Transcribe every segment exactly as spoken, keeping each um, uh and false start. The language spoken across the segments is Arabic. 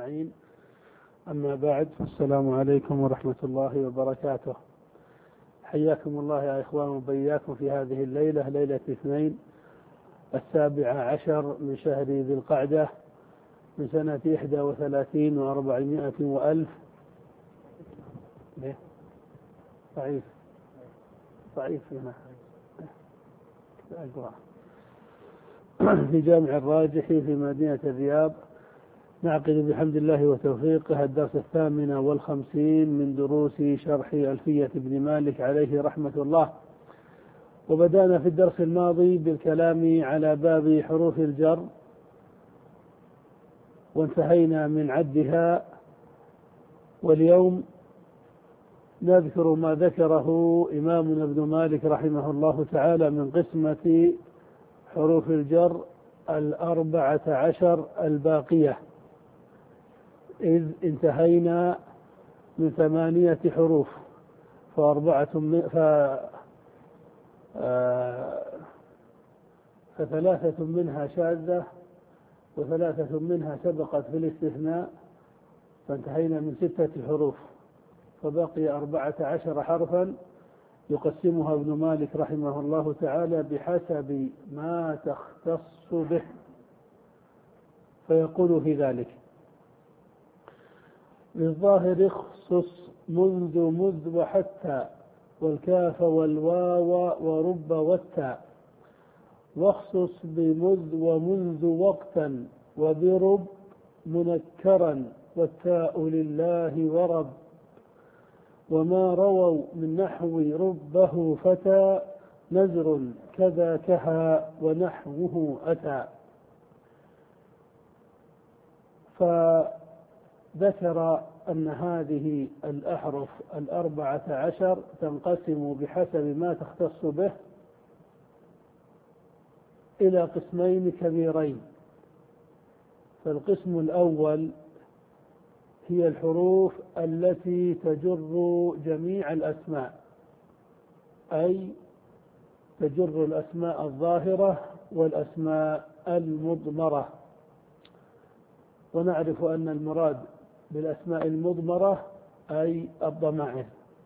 أجمعين. أما بعد، السلام عليكم ورحمة الله وبركاته. حياكم الله يا إخوان وبياكم في هذه الليلة، ليلة الاثنين السابعة عشر من شهر ذي القعدة من سنة إحدى وثلاثين وأربعمائة وألف. ضعيف ضعيف هنا في جامع الراجح في مدينة الرياض. نعقد بحمد الله وتوفيقه الدرس الثامن والخمسين من دروس شرح ألفية ابن مالك عليه رحمة الله. وبدأنا في الدرس الماضي بالكلام على باب حروف الجر، وانتهينا من عدها، واليوم نذكر ما ذكره إمامنا ابن مالك رحمه الله تعالى من قسمة حروف الجر الأربعة عشر الباقية، إذ انتهينا من ثمانية حروف، فأربعة من ف... آه... فثلاثة منها شاذة وثلاثة منها سبقت في الاستثناء، فانتهينا من ستة حروف، فبقي أربعة عشر حرفا يقسمها ابن مالك رحمه الله تعالى بحسب ما تختص به، فيقول في ذلك: بالظاهر اخصص منذ مذ وحتى، والكاف والواو ورب والتاء، واخصص بمذ ومنذ وقتا، وبرب منكرا، والتاء لله ورب، وما رووا من نحو ربه فتى، نزر كذا كها ونحوه أتى. فذكر أن هذه الأحرف الأربعة عشر تنقسم بحسب ما تختص به إلى قسمين كبيرين. فالقسم الأول هي الحروف التي تجر جميع الأسماء، أي تجر الأسماء الظاهرة والأسماء المضمرة. ونعرف أن المراد بالأسماء المضمرة أي الضمائر،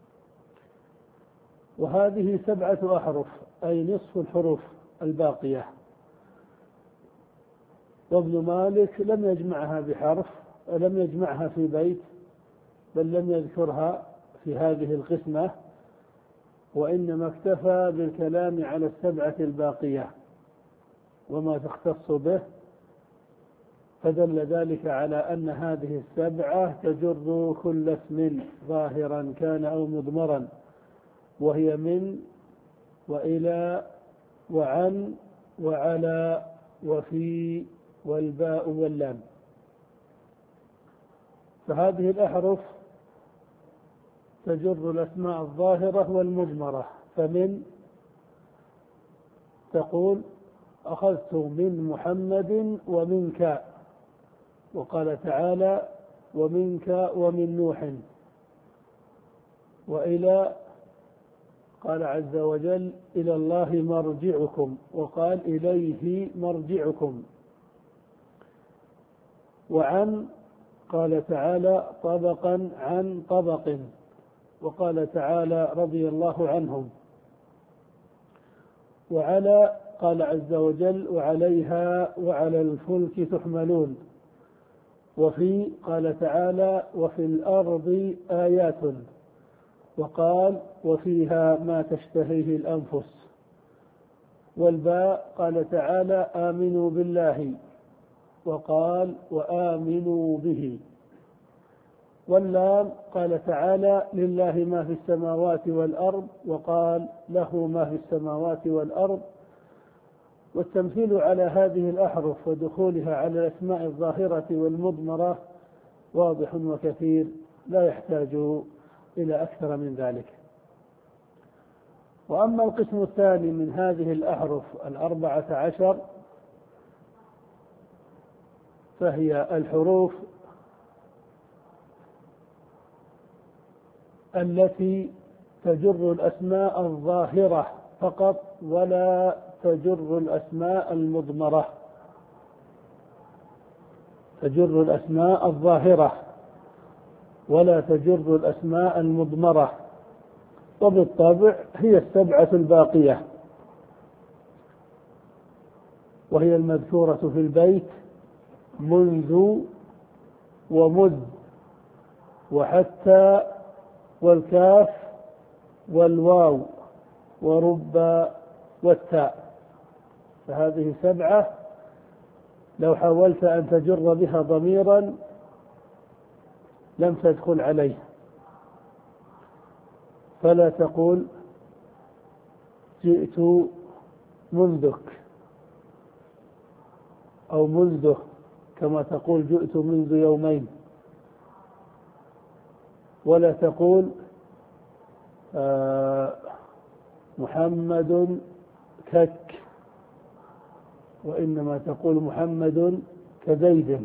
وهذه سبعة أحرف أي نصف الحروف الباقية. وابن مالك لم يجمعها بحرف، لم يجمعها في بيت، بل لم يذكرها في هذه القسمة، وإنما اكتفى بالكلام على السبعة الباقية وما تختص به، فدل ذلك على أن هذه السبعة تجر كل اسم ظاهرا كان أو مضمرا، وهي من وإلى وعن وعلى وفي والباء واللام. فهذه الأحرف تجر الأسماء الظاهرة والمضمرة. فمن تقول: أخذت من محمد ومنك، وقال تعالى: ومنك ومن نوح. وإلى قال عز وجل: إلى الله مرجعكم، وقال: إليه مرجعكم. وعن قال تعالى: طبقا عن طبق، وقال تعالى: رضي الله عنهم. وعلى قال عز وجل: وعليها وعلى الفلك تحملون. وفي قال تعالى: وفي الأرض آيات، وقال: وفيها ما تشتهيه الأنفس. والباء قال تعالى: آمنوا بالله، وقال: وآمنوا به. واللام قال تعالى: لله ما في السماوات والأرض، وقال: له ما في السماوات والأرض. والتمثيل على هذه الأحرف ودخولها على الأسماء الظاهرة والمضمرة واضح وكثير، لا يحتاج إلى أكثر من ذلك. وأما القسم الثاني من هذه الأحرف الأربعة عشر، فهي الحروف التي تجر الأسماء الظاهرة فقط ولا تجر الأسماء المضمرة. تجر الأسماء الظاهرة ولا تجر الأسماء المضمرة، وبالطبع هي السبعة الباقية، وهي المذكورة في البيت منذ ومذ وحتى والكاف والواو ورب والتاء، فهذه سبعة لو حاولت أن تجر بها ضميرا لم تدخل عليه، فلا تقول جئت منذك أو منذه كما تقول جئت منذ يومين، ولا تقول آه محمد كك، وإنما تقول محمد كزيد،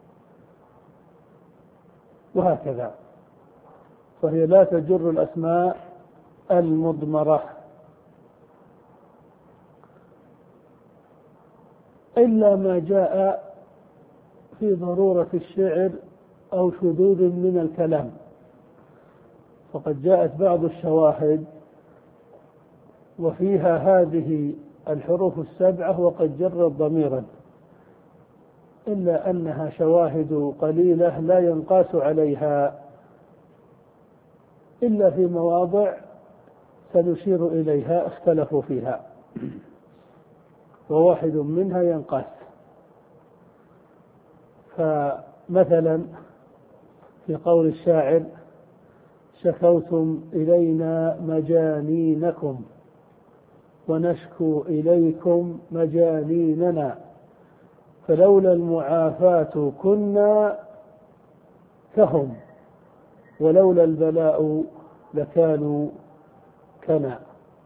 وهكذا. فهي لا تجر الأسماء المضمرة إلا ما جاء في ضرورة الشعر أو شذوذ من الكلام، فقد جاءت بعض الشواهد وفيها هذه الحروف السبعة وقد جرت ضميرا، إلا أنها شواهد قليلة لا ينقاس عليها إلا في مواضع سنشير إليها اختلفوا فيها، وواحد منها ينقاس. فمثلا في قول الشاعر شكوتم إلينا مجانينكم ونشكو إليكم مجانيننا، فلولا المعافاة كنا كهم ولولا البلاء لكانوا كنا،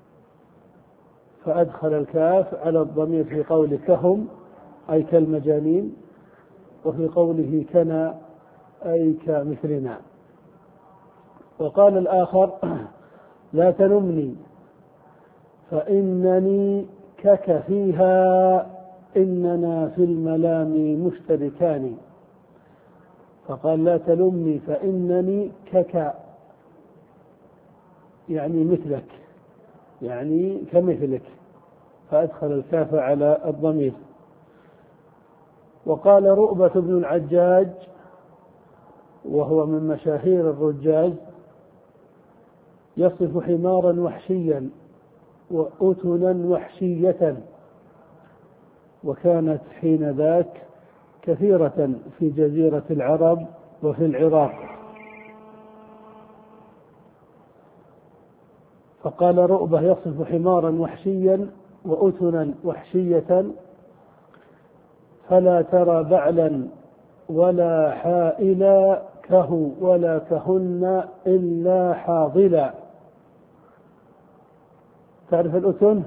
فأدخل الكاف على الضمير في قول كهم أي كالمجانين، وفي قوله كنا أي كمثلنا. وقال الآخر لا تلمني فإنني كك فيها إننا في الملام مشتركان، فقال لا تلمني فإنني كك يعني مثلك، يعني كمثلك، فأدخل الكاف على الضمير. وقال رؤبة بن العجاج وهو من مشاهير الرجاج يصف حمارا وحشيا وأتنا وحشية، وكانت حين ذاك كثيرة في جزيرة العرب وفي العراق. فقال رؤبة يصف حمارا وحشيا وأتنا وحشية فلا ترى بعلا ولا حائلا كهو ولا كهن إلا حاضلا. تعرف الأتن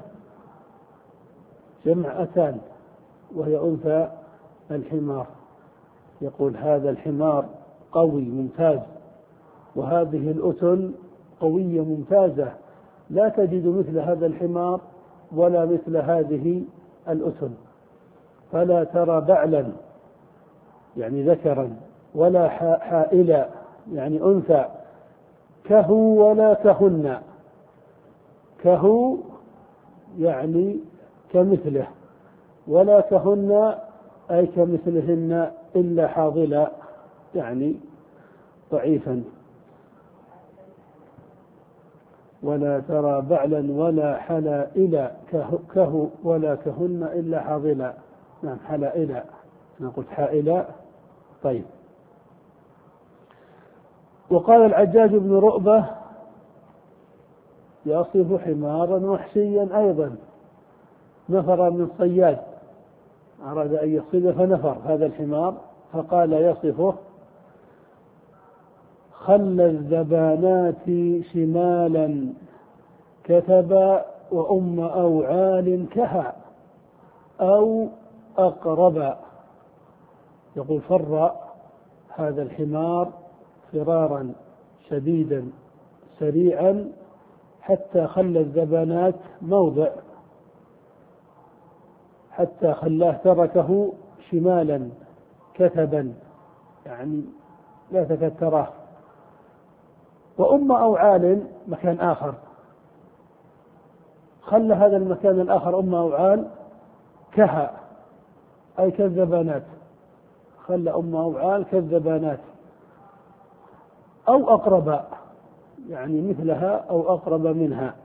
جمع أتان وهي أنثى الحمار، يقول هذا الحمار قوي ممتاز، وهذه الأتن قوية ممتازة، لا تجد مثل هذا الحمار ولا مثل هذه الأتن. فلا ترى بعلا يعني ذكرا ولا حائلا يعني أنثى كهو ولا كهن، كهو يعني كمثله ولا كهن أي كمثلهن إلا حاضلا يعني ضعيفا. ولا ترى بعلا ولا حلائلا كهو ولا كهن إلا حاضلا. نعم حلائلا، أنا قلت حائلا. طيب. وقال العجاج بن رؤبة يصف حمارا وحشيا أيضا، نفر من صياد أراد أن يصيد فنفر هذا الحمار، فقال يصفه خل الذبانات شمالا كتب وأم أوعال كها أو أقرب. يقول فر هذا الحمار فرارا شديدا سريعا حتى خلى الذبانات موضع، حتى خلاه تركه شمالا كثبا يعني لا تكاد تراه. وأم أوعال مكان آخر، خلى هذا المكان الآخر أم أوعال كها أي كالذبانات، خلى أم أوعال كالذبانات أو أقرب يعني مثلها أو أقرب منها.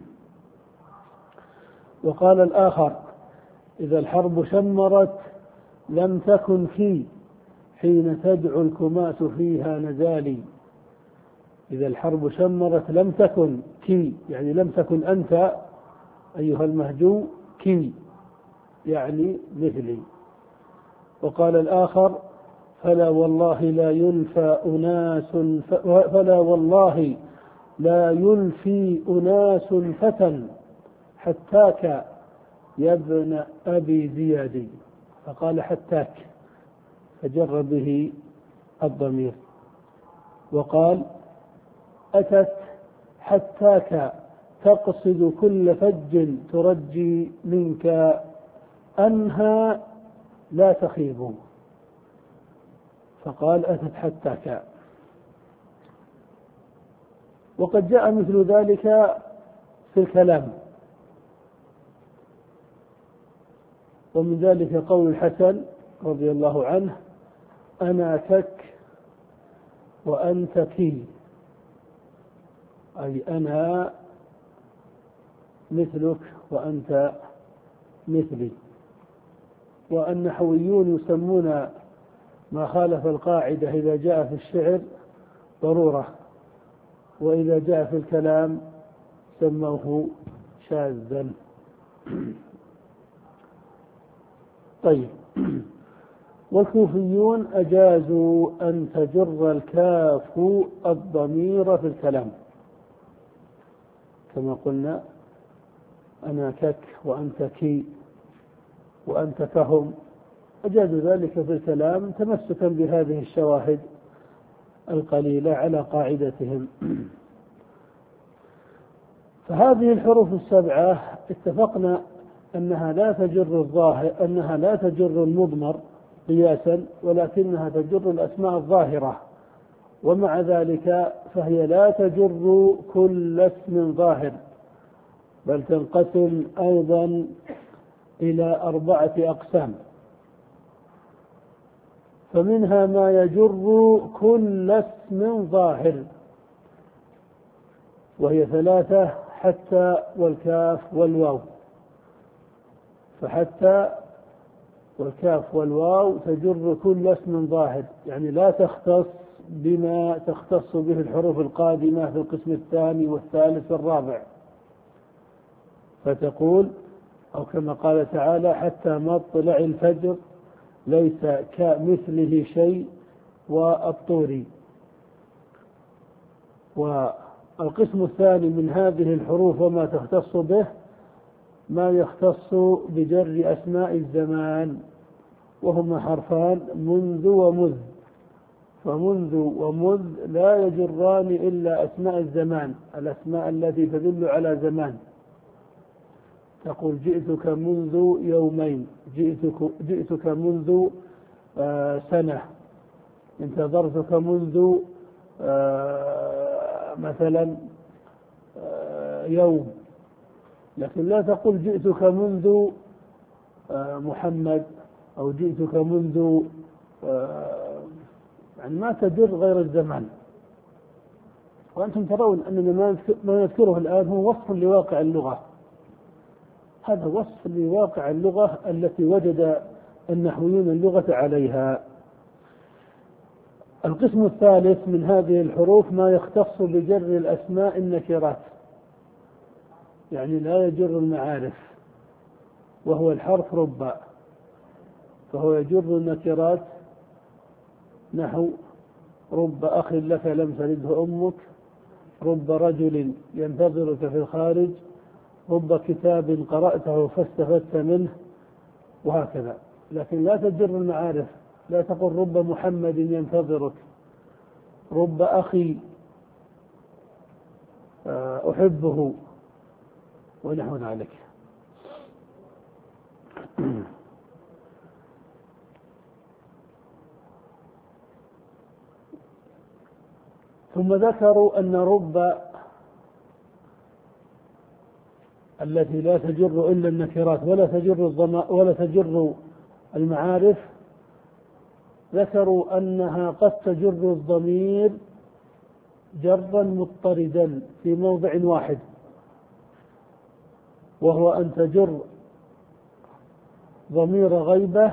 وقال الآخر إذا الحرب شمرت لم تكن في حين تدعو الكماس فيها نزالي. إذا الحرب شمرت لم تكن كي يعني لم تكن أنت أيها المهجو كي يعني مثلي. وقال الآخر فلا والله لا يلفى أناس فلا والله لا يلفي أناس فتى حتاك يا ابن أبي زياد، فقال حتاك فجر به الضمير. وقال أتت حتاك تقصد كل فج ترجي منك أنها لا تخيب، فقال أتت حتاك. وقد جاء مثل ذلك في الكلام، ومن ذلك قول الحسن رضي الله عنه أنا كك وأنت كي، أي أنا مثلك وأنت مثلي. والنحويون يسمون ما خالف القاعدة إذا جاء في الشعر ضرورة، وإذا جاء في الكلام سموه شاذا. طيب، والكوفيون أجازوا أن تجر الكاف الضمير في الكلام كما قلنا أنا كك وأنت كي وأنت كهم، أجازوا ذلك في الكلام تمسكا بهذه الشواهد القليلة على قاعدتهم. فهذه الحروف السبعة اتفقنا أنها لا تجر الظاهر أنها لا تجر المضمر قياسا، ولكنها تجر الأسماء الظاهرة، ومع ذلك فهي لا تجر كل اسم ظاهر، بل تنقسم أيضا إلى أربعة أقسام. فمنها ما يجر كل اسم ظاهر وهي ثلاثة حتى والكاف والواو، فحتى والكاف والواو تجر كل اسم ظاهر، يعني لا تختص بما تختص به الحروف القادمة في القسم الثاني والثالث والرابع، فتقول أو كما قال تعالى حتى مطلع الفجر ليس كمثله شيء والطور. والقسم الثاني من هذه الحروف وما تختص به ما يختص بجر أسماء الزمان، وهما حرفان منذ ومذ، فمنذ ومذ لا يجران إلا أسماء الزمان، الأسماء التي تدل على زمان. تقول جئتك منذ يومين، جئتك, جئتك منذ آه سنة، انتظرتك منذ آه مثلا آه يوم، لكن لا تقول جئتك منذ آه محمد أو جئتك منذ آه يعني ما تدر غير الزمان. وأنتم ترون أن ما نذكره الآن هو وصف لواقع اللغة، هذا وصف لواقع اللغة التي وجد النحويون اللغة عليها. القسم الثالث من هذه الحروف ما يختص بجر الأسماء النكرات، يعني لا يجر المعارف، وهو الحرف رب، فهو يجر النكرات نحو رب أخ لك لم تلده أمك، رب رجل ينتظرك في الخارج، رب كتاب قرأته فاستفدت منه، وهكذا. لكن لا تجر المعارف، لا تقل رب محمد ينتظرك، رب أخي أحبه، ونحو ذلك. ثم ذكروا أن رب التي لا تجر إلا النكرات ولا تجر الضمائر ولا تجر المعارف، ذكروا أنها قد تجر الضمير جرا مضطردا في موضع واحد، وهو أن تجر ضمير غيبة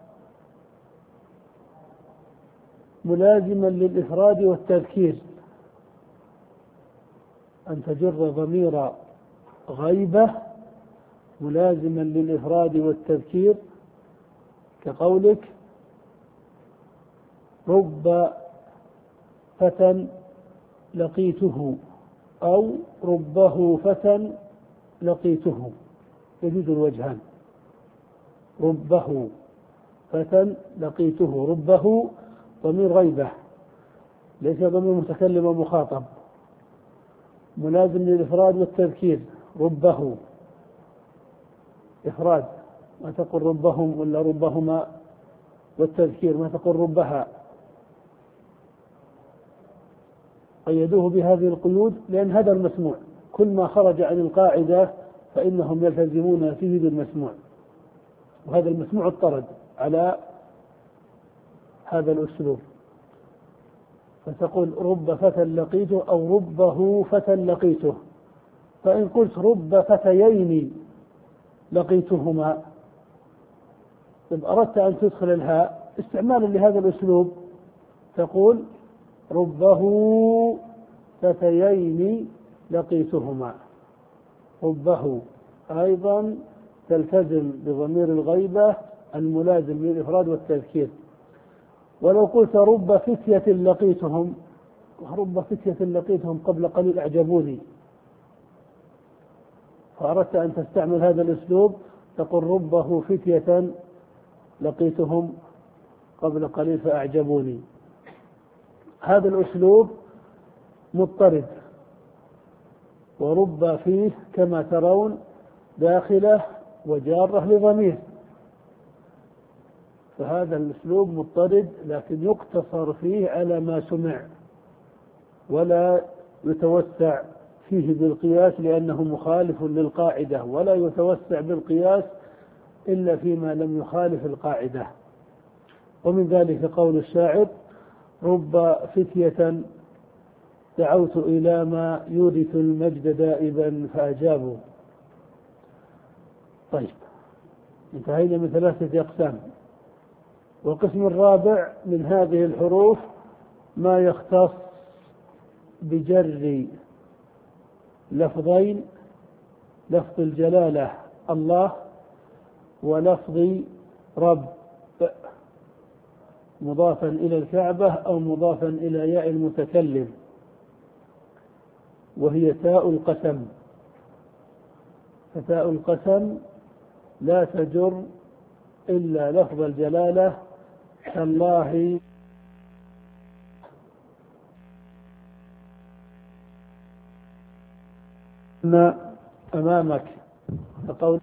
ملازما للإفراد والتذكير، أن تجر ضمير غيبة ملازما للإفراد والتذكير، كقولك رب فتى لقيته أو ربه فتى لقيته، يجوز الوجهان. ربه فتى لقيته، ربه ضمير غيبة ليس ضمير متكلم ومخاطب، ملازم للإفراد والتذكير. ربه إفراد، ما تقول ربهم ولا ربهما، والتذكير ما تقول ربها. قيدوه بهذه القيود لأن هذا المسموع، كل ما خرج عن القاعدة فإنهم يلتزمون فيه بالمسموع، وهذا المسموع اضطرد على هذا الأسلوب. فتقول رب فتى لقيته أو ربه فتى لقيته. فإن قلت رب فتيين لقيتهما، إذ أردت أن تدخل الهاء استعمالا لهذا الأسلوب تقول ربه فتيين لقيتهما. ربه أيضا تلتزم بضمير الغيبة الملازم للإفراد والتذكير. ولو قلت رب فتية لقيتهم، رب فتية لقيتهم قبل قليل أعجبوني، فأردت أن تستعمل هذا الأسلوب تقول ربه فتية لقيتهم قبل قليل فأعجبوني. هذا الأسلوب مضطرد، ورب فيه كما ترون داخلة وجارة لضمير، فهذا الأسلوب مضطرد، لكن يقتصر فيه على ما سمع ولا يتوسع فيه بالقياس لأنه مخالف للقاعدة، ولا يتوسع بالقياس إلا فيما لم يخالف القاعدة. ومن ذلك قول الشاعر رب فتية دعوت إلى ما يورث المجد دائبا فأجابوا. طيب، انتهينا من ثلاثة أقسام. والقسم الرابع من هذه الحروف ما يختص بجر لفظين، لفظ الجلالة الله ولفظ رب مضافا إلى الكعبة أو مضافا إلى ياء المتكلم، وهي تاء القسم. فتاء القسم لا تجر إلا لفظ الجلالة كالله أمامك، فقول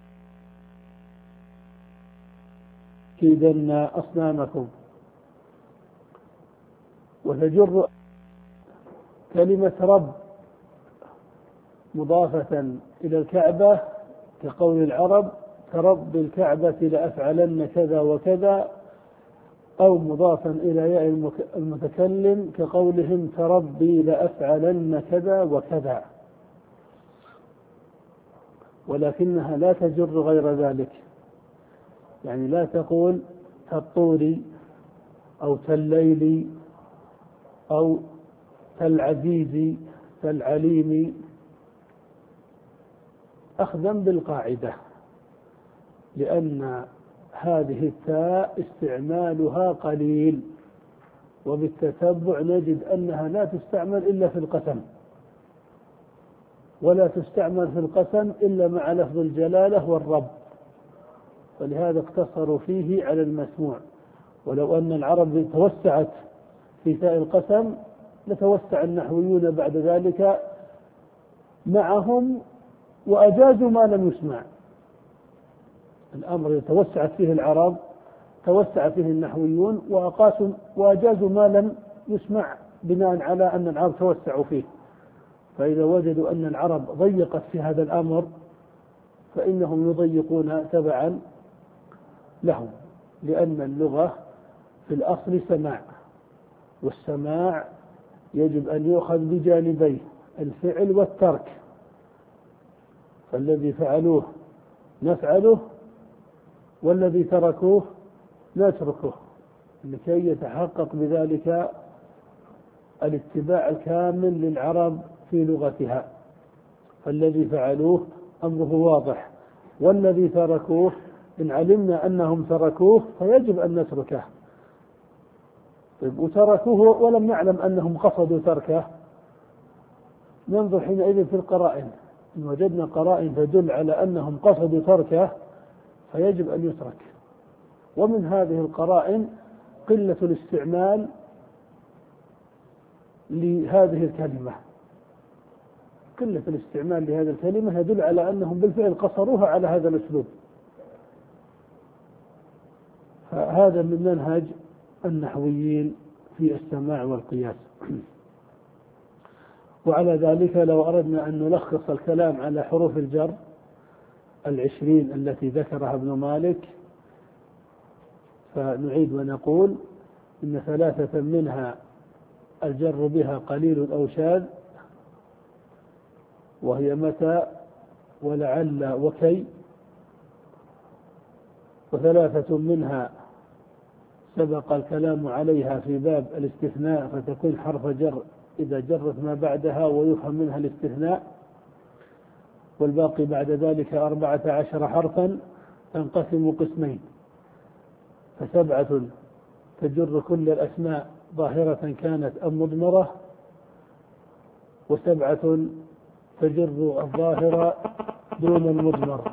كيدن أصنامكم. وتجر كلمة رب مضافة إلى الكعبة كقول العرب كرب الكعبة لأفعلن كذا وكذا، أو مضافا إلى ياء المتكلم كقولهم كربي لأفعلن كذا وكذا، ولكنها لا تجر غير ذلك. يعني لا تقول كالطور أو كالليل أو كالعزيز كالعليم، أخذا بالقاعدة، لأن هذه التاء استعمالها قليل، وبالتتبع نجد أنها لا تستعمل إلا في القسم، ولا تستعمل في القسم إلا مع لفظ الجلالة والرب، فلهذا اقتصروا فيه على المسموع. ولو أن العرب توسعت في تاء القسم لتوسع النحويون بعد ذلك معهم وأجازوا ما لم يسمع. الأمر توسعت فيه العرب توسع فيه النحويون وأقاسوا وأجازوا ما لم يسمع بناء على أن العرب توسعوا فيه، فإذا وجدوا أن العرب ضيقت في هذا الأمر فإنهم يضيقون تبعا لهم، لأن اللغة في الأصل سماع، والسماع يجب أن يؤخذ بجانبيه الفعل والترك، فالذي فعلوه نفعله والذي تركوه نتركه، لكي يتحقق بذلك الاتباع الكامل للعرب في لغتها. فالذي فعلوه أمره واضح، والذي تركوه إن علمنا أنهم تركوه فيجب أن نتركه. وتركوه ولم نعلم أنهم قصدوا تركه، ننظر حينئذ في القرائن، إن وجدنا قرائن تدل على أنهم قصدوا تركه فيجب أن يترك. ومن هذه القرائن قلة الاستعمال لهذه الكلمة، قلة الاستعمال لهذه الكلمة يدل على أنهم بالفعل قصروها على هذا الأسلوب. فهذا من منهج النحويين في السماع والقياس. وعلى ذلك لو أردنا أن نلخص الكلام على حروف الجر العشرين التي ذكرها ابن مالك فنعيد ونقول إن ثلاثة منها الجر بها قليل أو شاذ، وهي متى ولعل وكي، وثلاثة منها سبق الكلام عليها في باب الاستثناء فتكون حرف جر إذا جرت ما بعدها ويفهم منها الاستثناء، والباقي بعد ذلك أربعة عشر حرفا تنقسم قسمين، فسبعة تجر كل الأسماء ظاهرة كانت أم مضمرة، وسبعة تجر الظاهرة دون المضمر.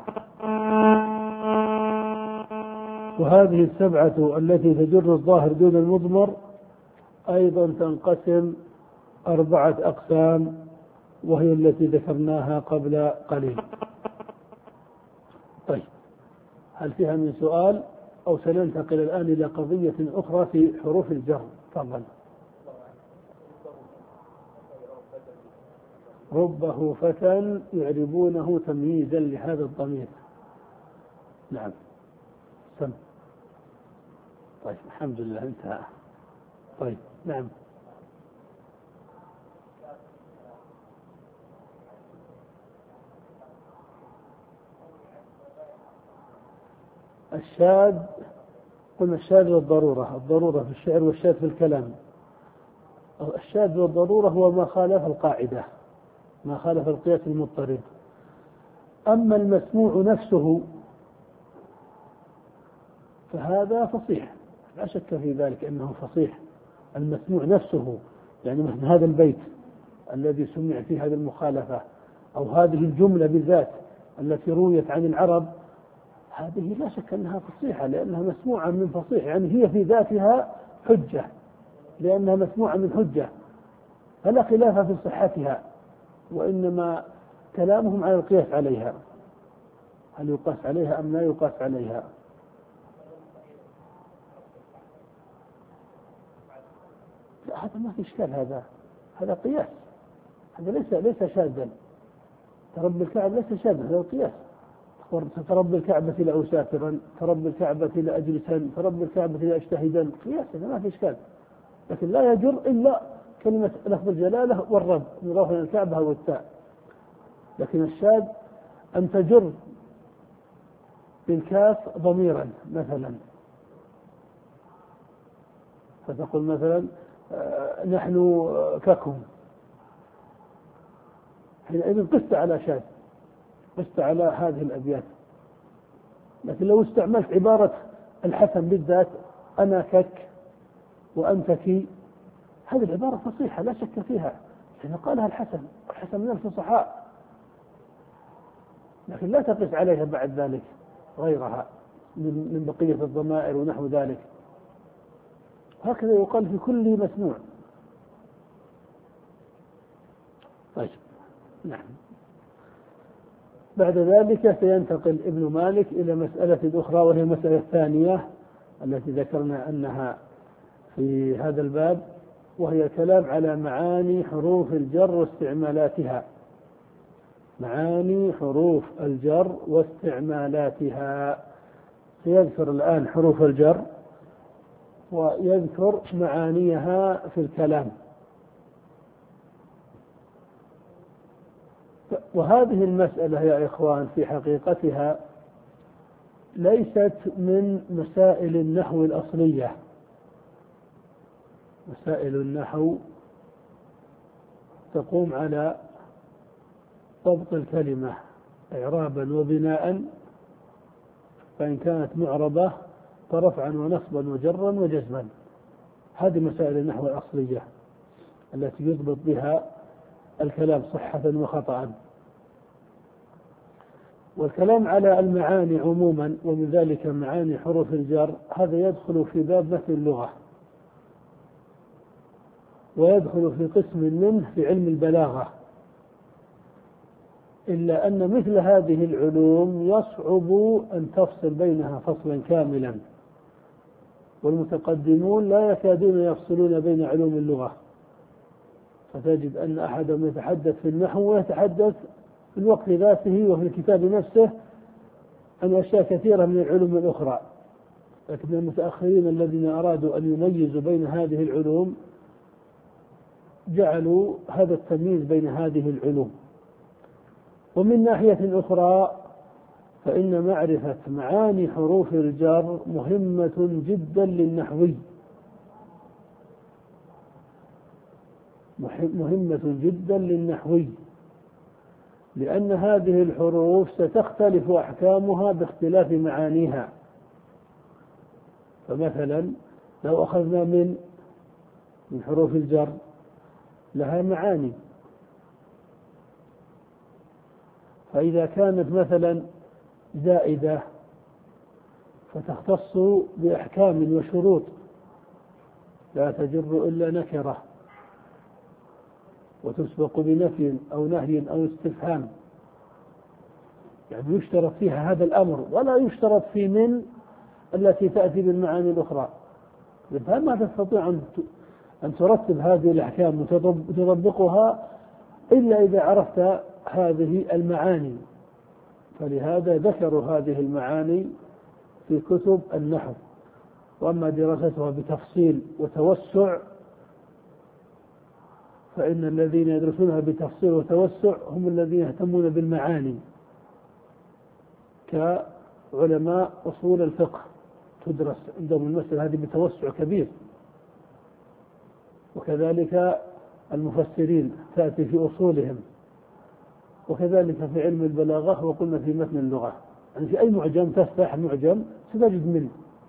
وهذه السبعة التي تجر الظاهر دون المضمر أيضا تنقسم أربعة أقسام، وهي التي ذكرناها قبل قليل. طيب، هل فيها من سؤال أو سننتقل الآن إلى قضية أخرى في حروف الجر؟ تفضل. ربه فتى يعربونه تمييزا لهذا الضمير. نعم، سم. طيب، الحمد لله انتهى. طيب، نعم. الشاذ قلنا الشاذ والضرورة، الضرورة في الشعر والشاذ في الكلام. الشاذ والضرورة هو ما خالف القاعدة، ما خالف القياس المضطرد. أما المسموع نفسه فهذا فصيح، لا شك في ذلك أنه فصيح. المسموع نفسه، يعني مثل هذا البيت الذي سمع فيه هذه المخالفة، أو هذه الجملة بالذات التي رويت عن العرب، هذه لا شك أنها فصيحة لأنها مسموعة من فصيح، يعني هي في ذاتها حجة لأنها مسموعة من حجة، فلا خلاف في صحتها، وإنما كلامهم على القياس عليها، هل يقاس عليها أم لا يقاس عليها. لا، هذا ما في إشكال، هذا هذا قياس، هذا ليس ليس شاذا. تربي الكعبة ليس شاذا، هذا القياس. تربي الكعبة لا أسافرا، تربي الكعبة لا أجلسا، تربي الكعبة لا أجتهدا، قياس، هذا ما في إشكال. لكن لا يجر إلا كلمة لفظ الجلالة والرب مضاف إلى الكعبة والتاء. لكن الشاذ أن تجر بالكاف ضميرا مثلا، فتقول مثلا نحن ككم، حينئذ قست على شاذ، قست على هذه الأبيات. لكن لو استعملت عبارة الحسن بالذات، أنا كك وأنت كي، هذه العبارة فصيحة لا شك فيها، لأن قالها الحسن، الحسن من الفصحاء، لكن لا تقس عليها بعد ذلك غيرها من بقية الضمائر ونحو ذلك. هكذا يقال في كل مسموع. طيب، نعم. بعد ذلك سينتقل ابن مالك إلى مسألة أخرى، وهي المسألة الثانية التي ذكرنا أنها في هذا الباب، وهي الكلام على معاني حروف الجر واستعمالاتها. معاني حروف الجر واستعمالاتها، سيذكر الآن حروف الجر ويذكر معانيها في الكلام. وهذه المسألة يا إخوان في حقيقتها ليست من مسائل النحو الأصلية. مسائل النحو تقوم على ضبط الكلمة إعرابا وبناء، فإن كانت معربة فرفعا ونصبا وجرا وجزما. هذه مسائل النحو الأصلية التي يضبط بها الكلام صحة وخطأ. والكلام على المعاني عموما ومن ذلك معاني حروف الجر هذا يدخل في باب مثل اللغة، ويدخل في قسم منه في علم البلاغة، إلا أن مثل هذه العلوم يصعب أن تفصل بينها فصلا كاملا، والمتقدمون لا يكادون يفصلون بين علوم اللغة، فتجد أن أحدهم يتحدث في النحو ويتحدث في الوقت ذاته وفي الكتاب نفسه عن أشياء كثيرة من العلوم الأخرى. لكن المتأخرين الذين أرادوا أن يميزوا بين هذه العلوم جعلوا هذا التمييز بين هذه العلوم. ومن ناحية أخرى فإن معرفة معاني حروف الجر مهمة جدا للنحوي، مهمة جدا للنحوي، لأن هذه الحروف ستختلف أحكامها باختلاف معانيها. فمثلا لو أخذنا من من حروف الجر لها معاني، فإذا كانت مثلا زائدة فتختص بأحكام وشروط لا تجر إلا نكرة، وتسبق بنفي أو نهي أو استفهام، يعني يشترط فيها هذا الأمر ولا يشترط في من التي تأتي بالمعاني الأخرى. فما تستطيع أن ترتب هذه الأحكام وتطبقها إلا إذا عرفت هذه المعاني. فلهذا ذكروا هذه المعاني في كتب النحو. وأما دراستها بتفصيل وتوسع فإن الذين يدرسونها بتفصيل وتوسع هم الذين يهتمون بالمعاني، كعلماء أصول الفقه تدرس عندهم المسألة هذه بتوسع كبير، وكذلك المفسرين تأتي في أصولهم، وكذلك في علم البلاغة، وقلنا في متن اللغة. يعني في أي معجم تفتح معجم ستجد من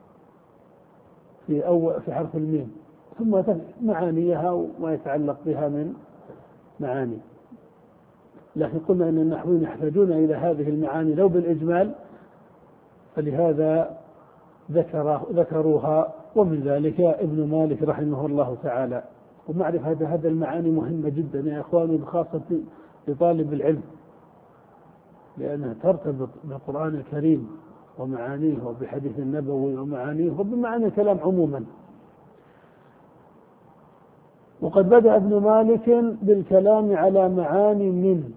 في أول في حرف الميم ثم معانيها وما يتعلق بها من معاني. لكن قلنا أن النحويين يحتاجون إلى هذه المعاني لو بالإجمال، فلهذا ذكر ذكروها. ومن ذلك ابن مالك رحمه الله تعالى. ومعرفة هذه المعاني مهمة جدا يا إخواني، بخاصة لطالب العلم، لأنها ترتبط بالقرآن الكريم ومعانيه وبحديث النبوي ومعانيه وبمعاني الكلام عموما. وقد بدأ ابن مالك بالكلام على معاني من،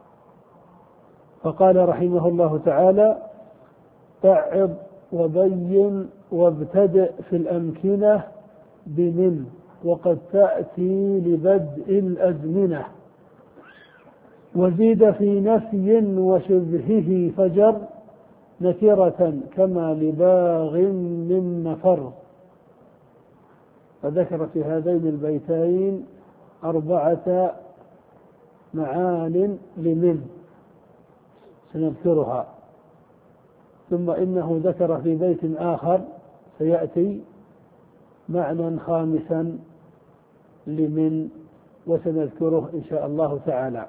فقال رحمه الله تعالى: تعظ وبين وابتدئ في الأمكنة بمن، وقد تأتي لبدء الأزمنة، وزيد في نفي وشبهه فجر، نكرة كما لباغ من مفر. فذكر في هذين البيتين أربعة معان لمن سنذكرها، ثم إنه ذكر في بيت آخر سيأتي معنى خامسا لمن وسنذكره إن شاء الله تعالى.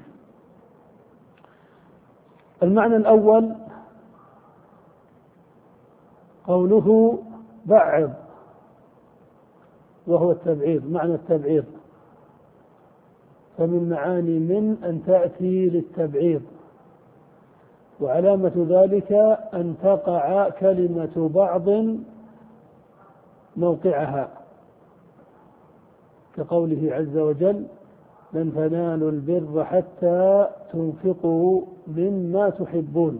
المعنى الأول قوله بعض، وهو التبعيض، معنى التبعيض. فمن معاني من أن تأتي للتبعيض، وعلامة ذلك أن تقع كلمة بعض موقعها، كقوله عز وجل: لن تنالوا البر حتى تنفقوا مما تحبون.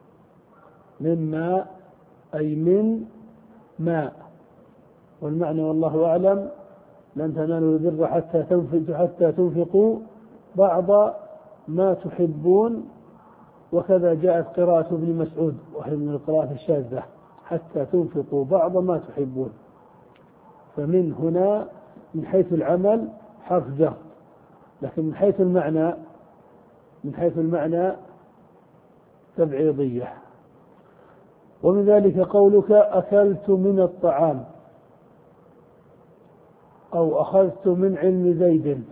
مما أي من ماء، والمعنى والله أعلم لن تنالوا البر حتى تنفقوا حتى تنفقوا بعض ما تحبون. وكذا جاءت قراءة ابن مسعود وهي من القراءات الشاذة: حتى تنفقوا بعض ما تحبون. فمن هنا من حيث العمل حرف جر، لكن من حيث المعنى من حيث المعنى تبعيضية. ومن ذلك قولك: أكلت من الطعام، أو أخذت من علم زيد،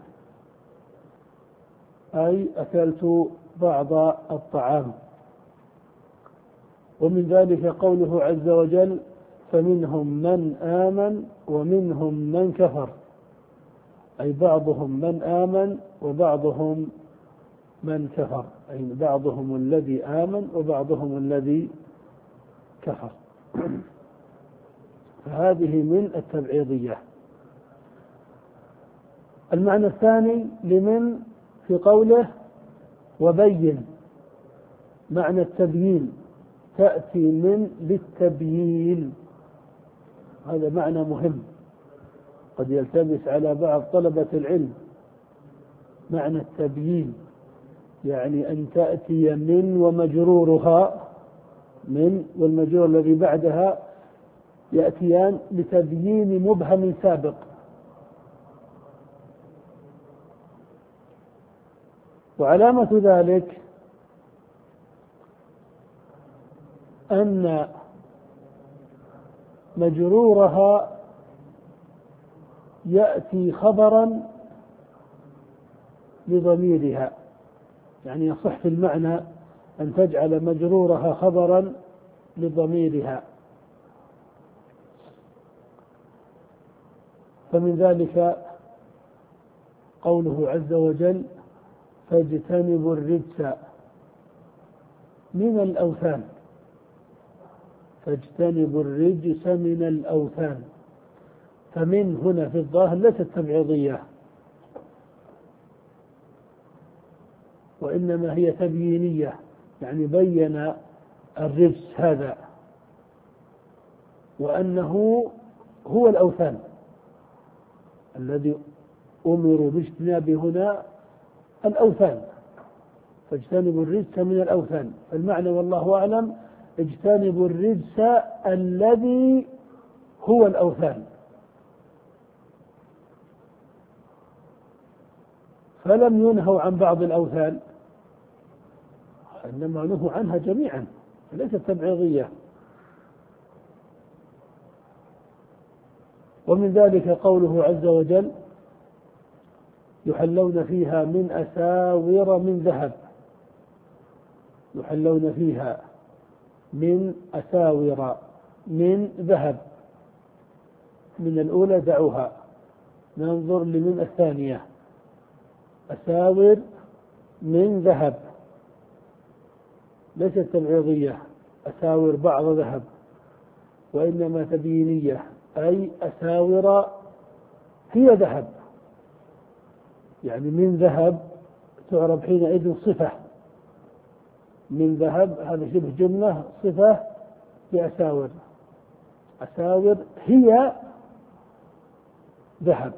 أي أكلت بعض الطعام. ومن ذلك قوله عز وجل: فمنهم من آمن ومنهم من كفر، أي بعضهم من آمن وبعضهم من كفر، أي بعضهم الذي آمن وبعضهم الذي كفر. فهذه من التبعيضية. المعنى الثاني لمن في قوله: وبين، معنى التبيين، تأتي من للتبيين. هذا معنى مهم قد يلتبس على بعض طلبة العلم. معنى التبيين يعني أن تأتي من ومجرورها، من والمجرور الذي بعدها يأتيان لتبيين مبهم سابق. وعلامة ذلك أن مجرورها يأتي خبرا لضميرها، يعني يصح في المعنى أن تجعل مجرورها خبرا لضميرها. فمن ذلك قوله عز وجل: فاجتنبوا الرجس من الأوثان. فاجتنبوا الرجس من الأوثان. فمن هنا في الظاهر ليست تبعيضية، وإنما هي تبيينية، يعني بين الرجس هذا وأنه هو الأوثان الذي أمروا باجتنابه هنا، الأوثان. فاجتنبوا الرجس من الأوثان، فالمعنى والله أعلم اجتنبوا الرجس الذي هو الأوثان. فلم ينهوا عن بعض الأوثان، إنما نهوا عنها جميعا، فليست تبعيضية. ومن ذلك قوله عز وجل: يحلون فيها من أساور من ذهب. يحلون فيها من أساور من ذهب. من الأولى دعوها، ننظر لمن الثانية: أساور من ذهب، ليست تبعيضية أساور بعض ذهب، وإنما تبيينية، أي أساور هي ذهب، يعني من ذهب تعرب حينئذ صفة. من ذهب هذا شبه جملة صفة لأساور. أساور هي ذهب.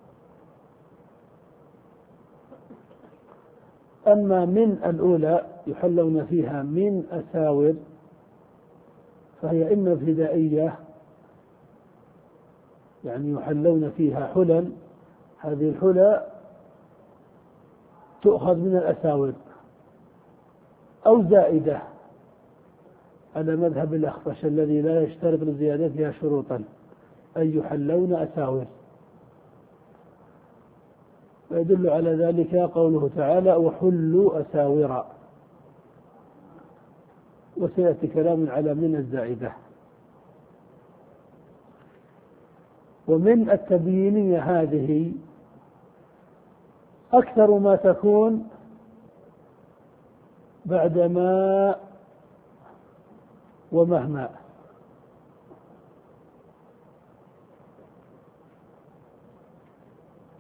أما من الأولى يحلون فيها من أساور، فهي إما ابتدائية، يعني يحلون فيها حلل، هذه الحلى تؤخذ من الأساور، أو زائدة على مذهب الأخفش الذي لا يشترط لزيادتها شروطا، أي يحلون أساور. ويدل على ذلك قوله تعالى: وحلوا أساورا. وسيأتي كلام على من الزائدة. ومن التبيينية هذه أكثر ما تكون بعدما ومهما.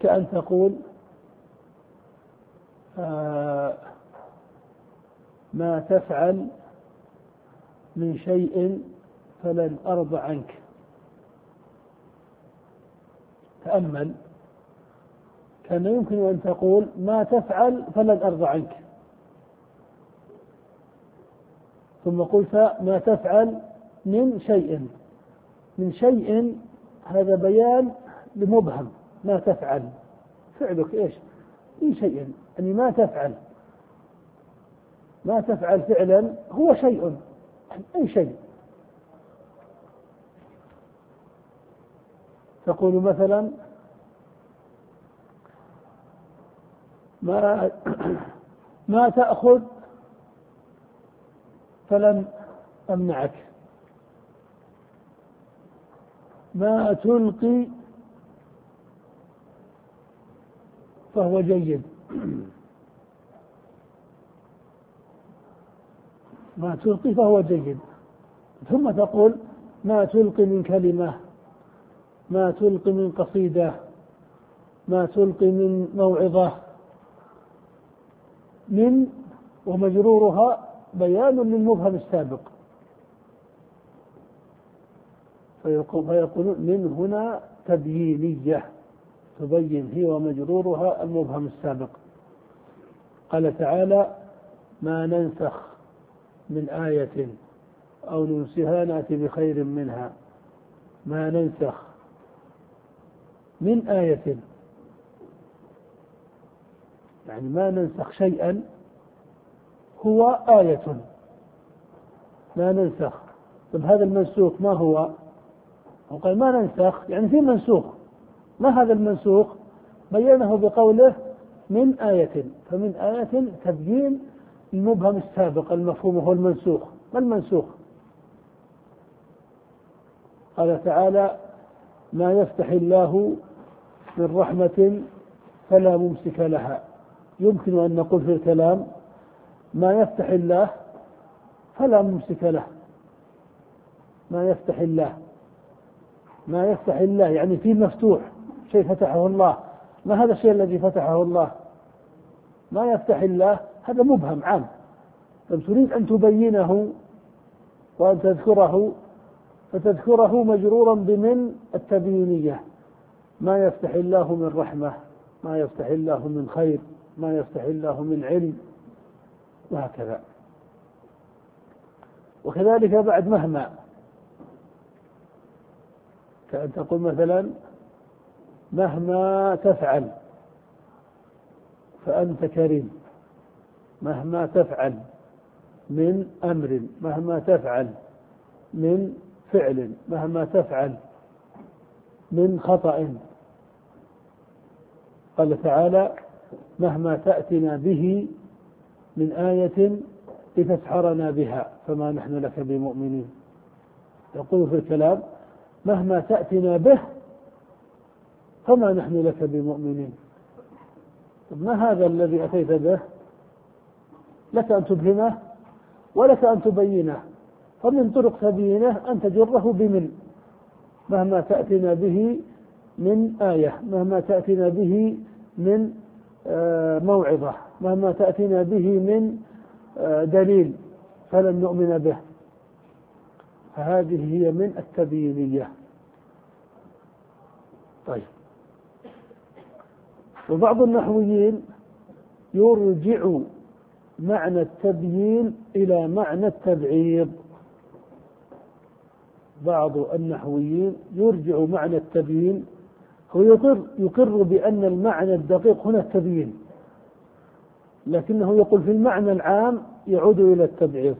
كأن تقول آه ما تفعل من شيء فلن أرضى عنك. تأمل، كان يمكن أن تقول ما تفعل فلن أرضى عنك، ثم قلت ما تفعل من شيء. من شيء هذا بيان لمبهم، ما تفعل فعلك إيش؟ من شيء، يعني ما تفعل ما تفعل فعلا هو شيء، أي شيء. تقول مثلا ما ما تأخذ فلن أمنعك، ما تلقي فهو جيد. ما تلقي فهو جيد. ثم تقول ما تلقي من كلمة، ما تلقي من قصيدة، ما تلقي من موعظة. من ومجرورها بيان للمبهم السابق، فيقولون من هنا تبيينية تبين هي ومجرورها المبهم السابق. قال تعالى ما ننسخ من آية أو ننسها نأتي بخير منها. ما ننسخ من آية، يعني ما ننسخ شيئا هو آية، ما ننسخ. طب هذا المنسوخ ما هو؟ وقال ما ننسخ يعني في منسوخ، ما هذا المنسوخ؟ بينه بقوله من آية، فمن آية تبيين المبهم السابق المفهوم هو المنسوخ. ما المنسوخ؟ قال تعالى ما يفتح الله من رحمة فلا ممسك لها. يمكن أن نقول في الكلام ما يفتح الله فلا ممسك له. ما يفتح الله ما يفتح الله يعني في مفتوح، شيء فتحه الله. ما هذا الشيء الذي فتحه الله؟ ما يفتح الله هذا مبهم عام، تريد أن تبينه وأن تذكره، فتذكره مجرورا بمن التبيينية. ما يفتح الله من رحمة، ما يفتح الله من خير، ما يفتح الله من علم، وهكذا. وكذلك بعد مهما، كأن تقول مثلا مهما تفعل فأنت كريم. مهما تفعل من أمر، مهما تفعل من فعل، مهما تفعل من خطأ. قال تعالى مهما تأتنا به من آية لتسحرنا بها فما نحن لك بمؤمنين. يقول في الكلام مهما تأتنا به فما نحن لك بمؤمنين. طب ما هذا الذي أتيت به؟ لك أن تبهمه ولك أن تبينه، فمن طرق تبيينه أن تجره بمن. مهما تأتنا به من آية، مهما تأتنا به من موعظة، مهما تأتنا به من دليل فلن نؤمن به. فهذه هي من التبيينية. طيب، وبعض النحويين يرجع معنى التبيين إلى معنى التبعيض. بعض النحويين يرجع معنى التبيين، هو يقر, يقر بأن المعنى الدقيق هنا التبيين، لكنه يقول في المعنى العام يعود إلى التبعيض.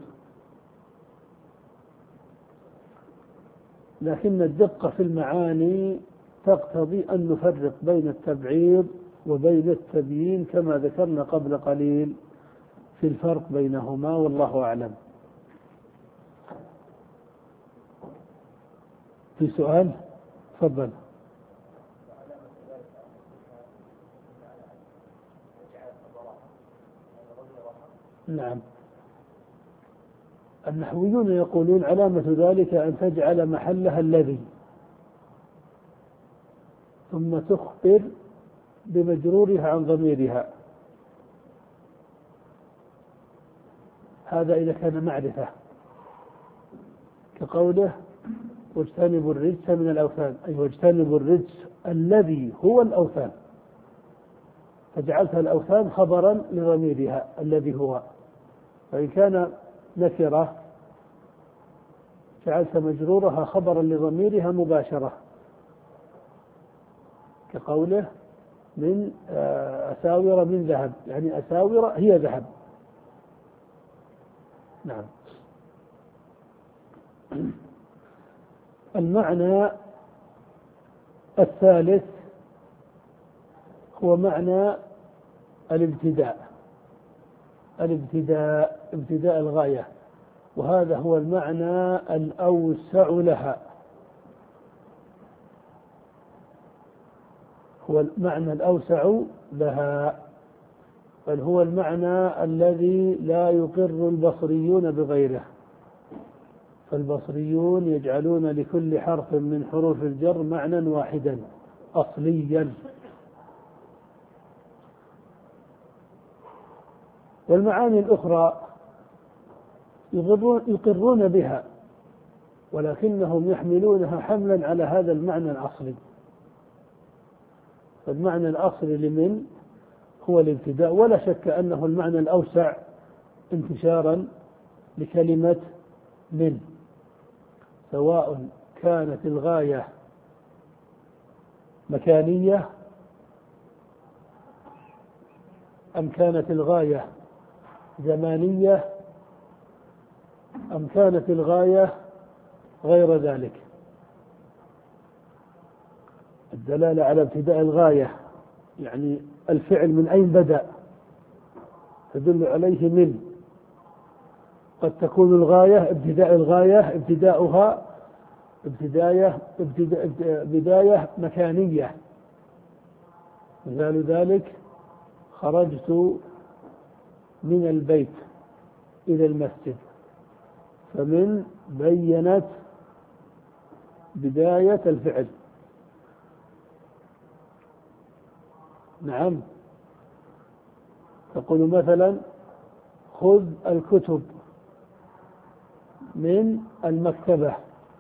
لكن الدقة في المعاني تقتضي أن نفرق بين التبعيض وبين التبيين كما ذكرنا قبل قليل في الفرق بينهما، والله أعلم. في سؤال؟ تفضل. نعم، النحويون يقولون علامة ذلك أن تجعل محلها الذي، ثم تخبر بمجرورها عن ضميرها. هذا إذا كان معرفة، كقوله واجتنبوا الرجس من الأوثان، أي واجتنبوا الرجس الذي هو الأوثان، فجعلت الأوثان خبرا لضميرها الذي هو. فإن كان نكرة جعلت مجرورها خبرا لضميرها مباشرة، كقوله من أساور من ذهب، يعني أساور هي ذهب. نعم. المعنى الثالث هو معنى الابتداء، الابتداء ابتداء الغاية، وهذا هو المعنى الأوسع لها، هو المعنى الأوسع لها، بل هو المعنى الذي لا يقر البصريون بغيره. فالبصريون يجعلون لكل حرف من حروف الجر معنى واحدا أصليا، والمعاني الأخرى يقرون بها، ولكنهم يحملونها حملا على هذا المعنى الأصلي. فالمعنى الأصلي لمن هو الابتداء، ولا شك أنه المعنى الأوسع انتشارا لكلمة من، سواء كانت الغاية مكانية أم كانت الغاية زمانية أم كانت الغاية غير ذلك. الدلالة على ابتداء الغاية يعني الفعل من أين بدأ تدل عليه من. قد تكون الغاية ابتداء الغاية ابتداؤها ابتداية ابتداء بداية مكانية، مثال ذلك خرجت من البيت إلى المسجد، فمن بينت بداية الفعل. نعم. تقول مثلا خذ الكتب من المكتبة،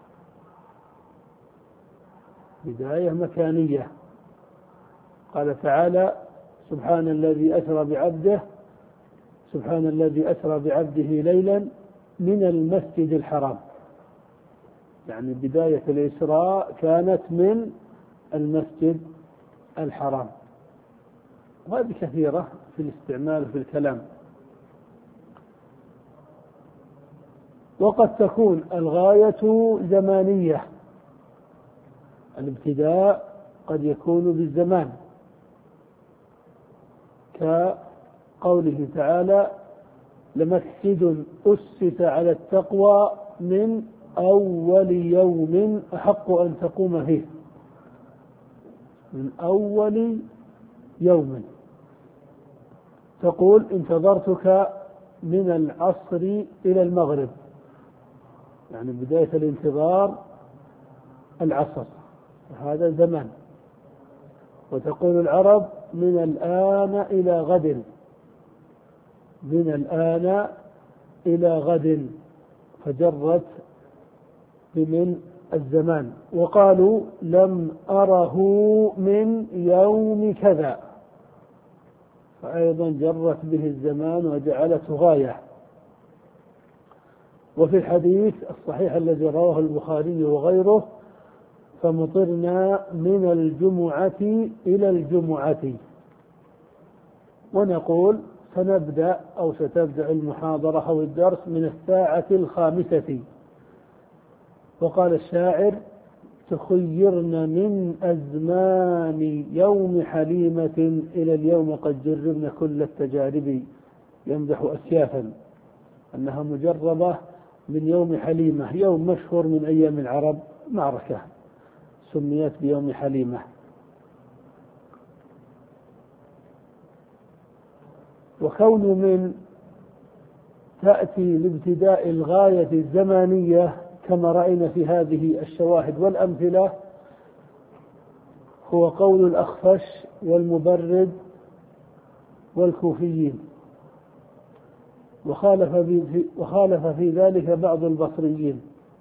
بداية مكانية. قال تعالى سبحان الذي أسرى بعبده سبحان الذي أسرى بعبده ليلا من المسجد الحرام، يعني بداية الإسراء كانت من المسجد الحرام. وهذه كثيرة في الاستعمال في الكلام. وقد تكون الغاية زمانية، الابتداء قد يكون بالزمان، كقوله تعالى لمسجد أسس على التقوى من أول يوم أحق أن تقوم فيه، من أول يوم. تقول انتظرتك من العصر إلى المغرب، يعني بداية الانتظار العصر، هذا زمان. وتقول العرب من الآن إلى غد، من الآن إلى غد، فجرت بمن الزمان. وقالوا لم أره من يوم كذا، فأيضا جرت به الزمان وجعلته غاية. وفي الحديث الصحيح الذي رواه البخاري وغيره فمطرنا من الجمعة إلى الجمعة، ونقول سنبدأ أو ستبدأ المحاضرة أو الدرس من الساعة الخامسة. وقال الشاعر تخيرن من أزمان يوم حليمة إلى اليوم قد جربنا كل التجارب، يمدح أسيافا أنها مجربة من يوم حليمة، يوم مشهور من أيام العرب، معركة سميت بيوم حليمة. وكون من تأتي لابتداء الغاية الزمانية كما رأينا في هذه الشواهد والأمثلة هو قول الأخفش والمبرد والكوفيين، وخالف في, وخالف في ذلك بعض البصريين،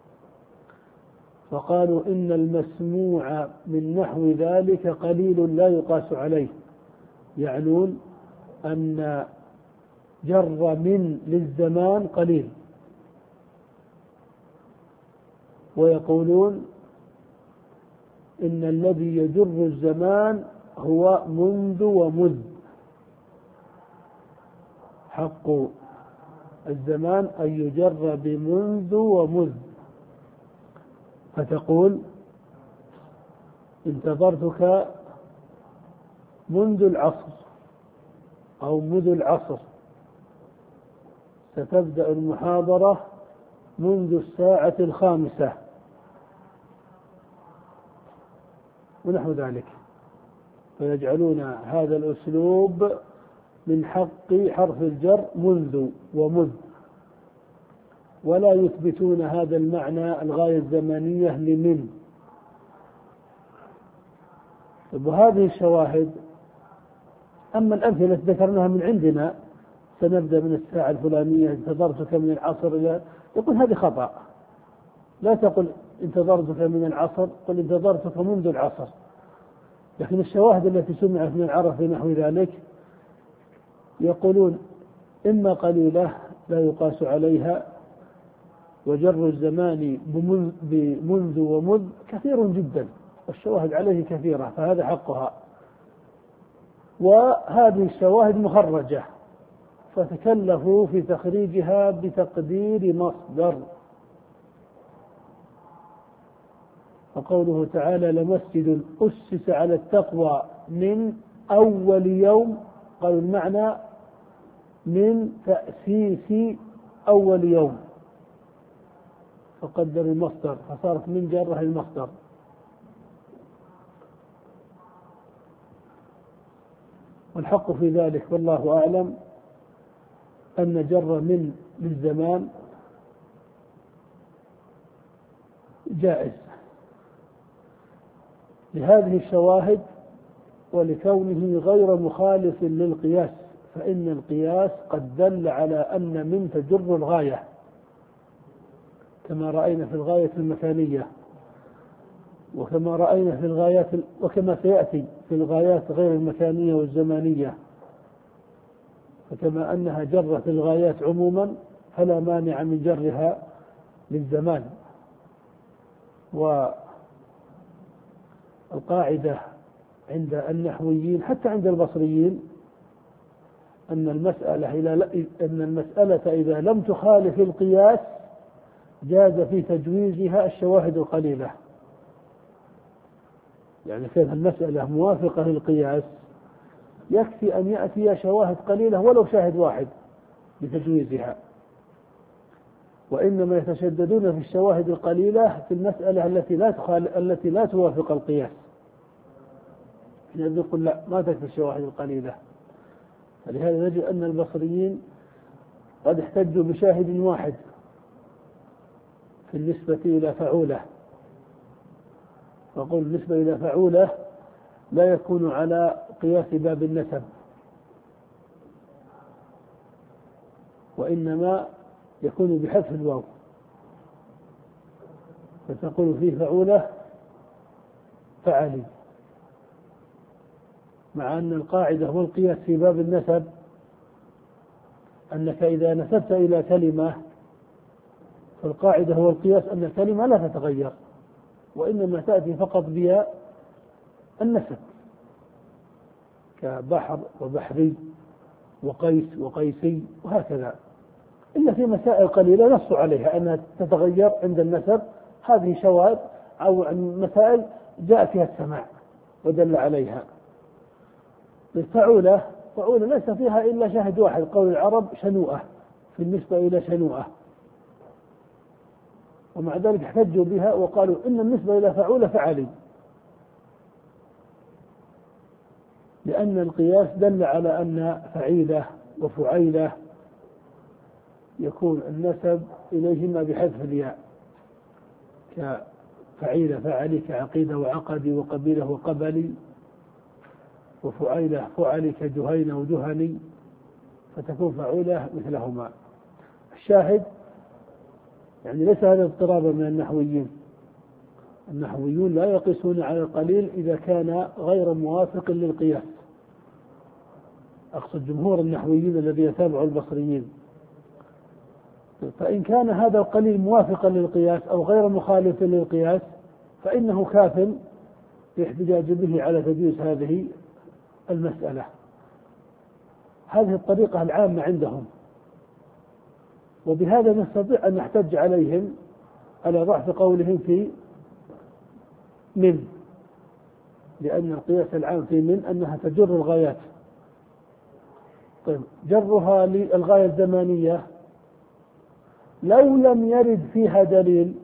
فقالوا إن المسموع من نحو ذلك قليل لا يقاس عليه، يعنون أن جر من للزمان قليل، ويقولون إن الذي يجر الزمان هو منذ ومذ، حق الزمان أن يجر بمنذ ومذ، فتقول انتظرتك منذ العصر أو منذ العصر، ستبدأ المحاضرة منذ الساعة الخامسة ونحو ذلك، فيجعلون هذا الأسلوب من حق حرف الجر منذ ومذ، ولا يثبتون هذا المعنى الغاية الزمنية لمن. وهذه الشواهد، أما الأمثلة التي ذكرناها من عندنا، سنبدأ من الساعة الفلانية، انتظرتك من العصر إلى، يقول هذه خطأ، لا تقل انتظرتك من العصر، قل انتظرتك منذ العصر. لكن الشواهد التي سمعت من العرب في نحو ذلك يقولون إما قليلة لا يقاس عليها، وجر الزمان بمنذ ومذ كثير جدا، والشواهد عليه كثيرة، فهذا حقها. وهذه الشواهد مخرجة، فتكلفوا في تخريجها بتقدير مصدر. وقوله تعالى لمسجد أسس على التقوى من أول يوم، قالوا المعنى من تأسيس أول يوم، فقدر المصدر فصارت من جره المصدر. والحق في ذلك والله أعلم أن جر من للزمان جائز لهذه الشواهد، ولكونه غير مخالف للقياس، فإن القياس قد دل على أن من تجر الغاية، كما رأينا في الغاية المكانية، وكما رأينا في الغايات، وكما سيأتي في الغايات غير المكانية والزمانية، فكما أنها جرت الغايات عموما فلا مانع من جرها للزمان. والقاعدة عند النحويين حتى عند البصريين أن المسألة أن المسألة إذا لم تخالف القياس جاز في تجويزها الشواهد القليلة، يعني كانت المسألة موافقة للقياس يكفي أن يأتي شواهد قليلة ولو شاهد واحد لتجويزها، وإنما يتشددون في الشواهد القليلة في المسألة التي لا تخالف التي لا توافق القياس، يعني يقول لا ما تكفي الشواهد القليلة. فلهذا نجد أن البصريين قد احتجوا بشاهد واحد في النسبة إلى فعولة، وقول بالنسبة إلى فعولة لا يكون على قياس باب النسب، وإنما يكون بحذف الواو، فتقول فيه فعولة فعلي، مع أن القاعدة والقياس في باب النسب أنك إذا نسبت إلى كلمة فالقاعدة والقياس أن الكلمة لا تتغير، وإنما تأتي فقط بها النسب، كبحر وبحري وقيس وقيسي وهكذا، إلا في مسائل قليلة نص عليها أنها تتغير عند النسب، هذه شواذ أو مسائل جاء فيها السماع ودل عليها. الفعولة فعولة ليس فيها إلا شاهد واحد، قول العرب شنوءة في النسبة إلى شنوءة، ومع ذلك احتجوا بها وقالوا إن النسبة إلى فعولة فعلي، لأن القياس دل على أن فعيلة وفعيلة يكون النسب إليهما بحذف الياء، فعيل فعلي كعقيدة وعقدي وقبيلة وقبلي، وفعيلة فعلي كجهين وجهني، فتكون فعولة مثلهما. الشاهد يعني ليس هذا اضطرابا من النحويين. النحويون لا يقيسون على القليل إذا كان غير موافق للقياس، أقصد جمهور النحويين الذين يتابعوا البصريين. فإن كان هذا القليل موافقا للقياس أو غير مخالف للقياس فإنه كاف باحتجاج به على تجويز هذه المسألة. هذه الطريقة العامة عندهم، وبهذا نستطيع أن نحتج عليهم على ضعف قولهم في من، لأن القياس العام في من أنها تجر الغايات. طيب جرها للغاية الزمانية لو لم يرد فيها دليل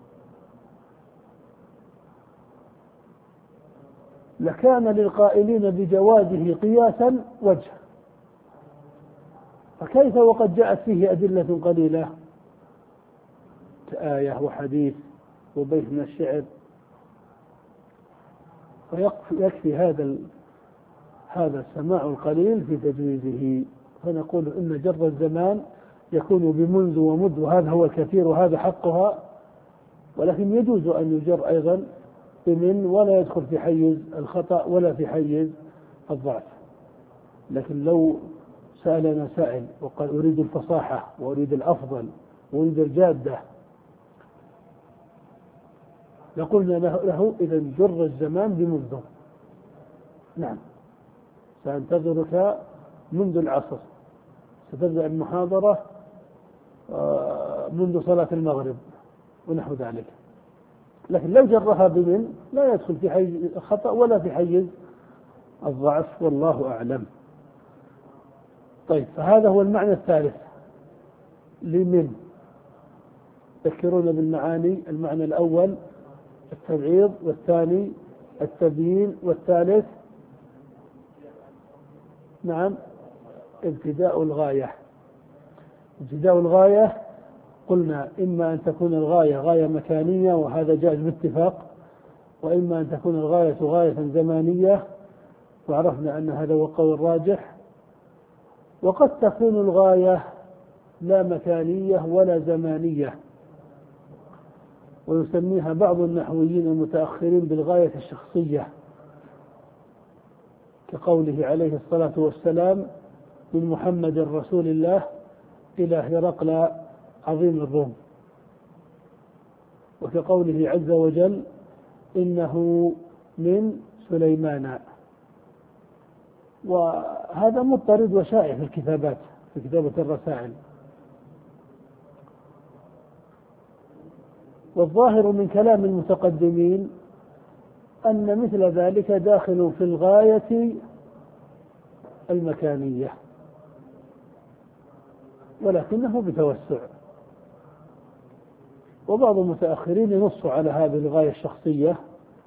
لكان للقائلين بجوازه قياسا وجه، فكيف وقد جاءت فيه أدلة قليلة كآية وحديث وبيت من الشعر؟ فيكفي هذا هذا السماع القليل في تجويزه. فنقول إن جر الزمان يكون بمنذ ومذ، وهذا هو الكثير وهذا حقها، ولكن يجوز أن يجر أيضا بمن ولا يدخل في حيز الخطأ ولا في حيز الضعف. لكن لو سألنا سائل وقال أريد الفصاحة وأريد الأفضل وأريد الجادة، لقلنا له إذا جر الزمان بمنذ. نعم، سأنتظرك منذ العصر، ستبدأ المحاضرة منذ صلاة المغرب ونحو ذلك. لكن لو جرها بمن لا يدخل في حيز الخطأ ولا في حيز الضعف، والله أعلم. طيب، فهذا هو المعنى الثالث لمن. تذكرون بالمعاني: المعنى الأول التبعيض، والثاني التبيين، والثالث نعم ابتداء الغاية. ابتداء الغاية قلنا إما أن تكون الغاية غاية مكانية وهذا جائز باتفاق، وإما أن تكون الغاية غاية زمانية، وعرفنا أن هذا هو القول الراجح. وقد تكون الغاية لا مكانية ولا زمانية، ويسميها بعض النحويين المتأخرين بالغاية الشخصية، كقوله عليه الصلاة والسلام: من محمد رسول الله إلى هرقل عظيم الروم. وكقوله عز وجل: إنه من سليمان. وهذا مضطرد وشائع في الكتابات، في كتابة الرسائل. والظاهر من كلام المتقدمين أن مثل ذلك داخل في الغاية المكانية، ولكنه بتوسع. وبعض المتأخرين ينص على هذه الغاية الشخصية،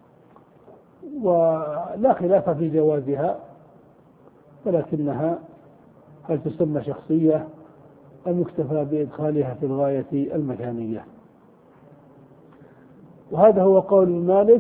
ولا خلاف في جوازها، ولكنها هل تسمى شخصية أم يكتفى بإدخالها في الغاية المكانية؟ وهذا هو قول مالك: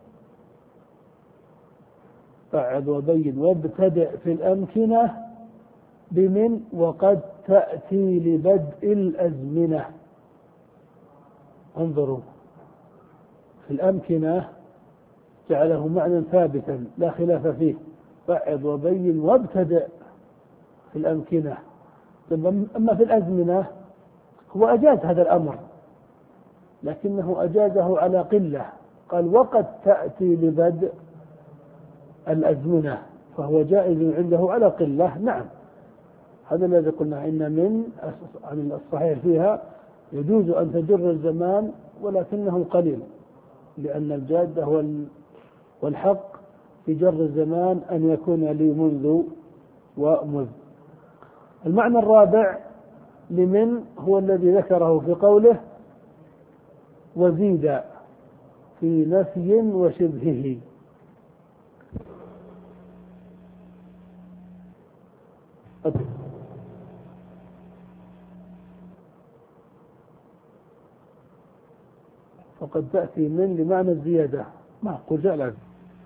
بعد وبين وابتدأ في الأمكنة بمن وقد تأتي لبدء الأزمنة. انظروا، في الأمكنة جعله معنى ثابتا لا خلاف فيه: بعد وبين وابتدأ في الأمكنة. أما في الأزمنة هو أجاز هذا الأمر، لكنه أجازه على قلة، قال: وقد تأتي لبدء الأزمنة، فهو جائز عنده على قلة. نعم، هذا الذي قلنا إن من الصحيح فيها يجوز أن تجر الزمان ولكنه قليل، لأن الجادة والحق في جر الزمان أن يكون لي منذ ومذ. المعنى الرابع لمن هو الذي ذكره في قوله: وزيد في نفي وشبهه. وقد تأتي من لمعنى الزيادة. ما أقول جاء لازم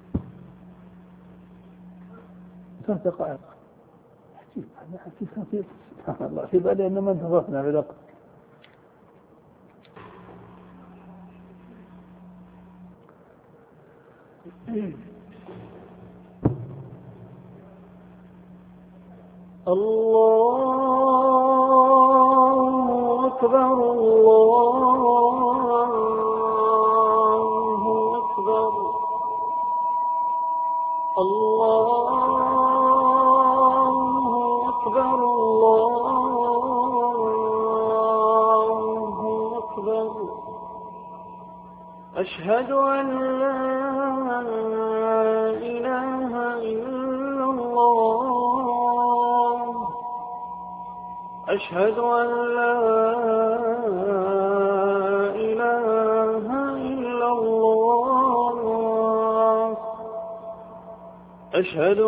ثلاث دقائق. سبحان الله، في بالي أن ما انتظرنا بدقة. الله أكبر الله أكبر الله أكبر الله أكبر. أشهد أن لا إله إلا الله أشهد أن لا إله إلا الله أشهد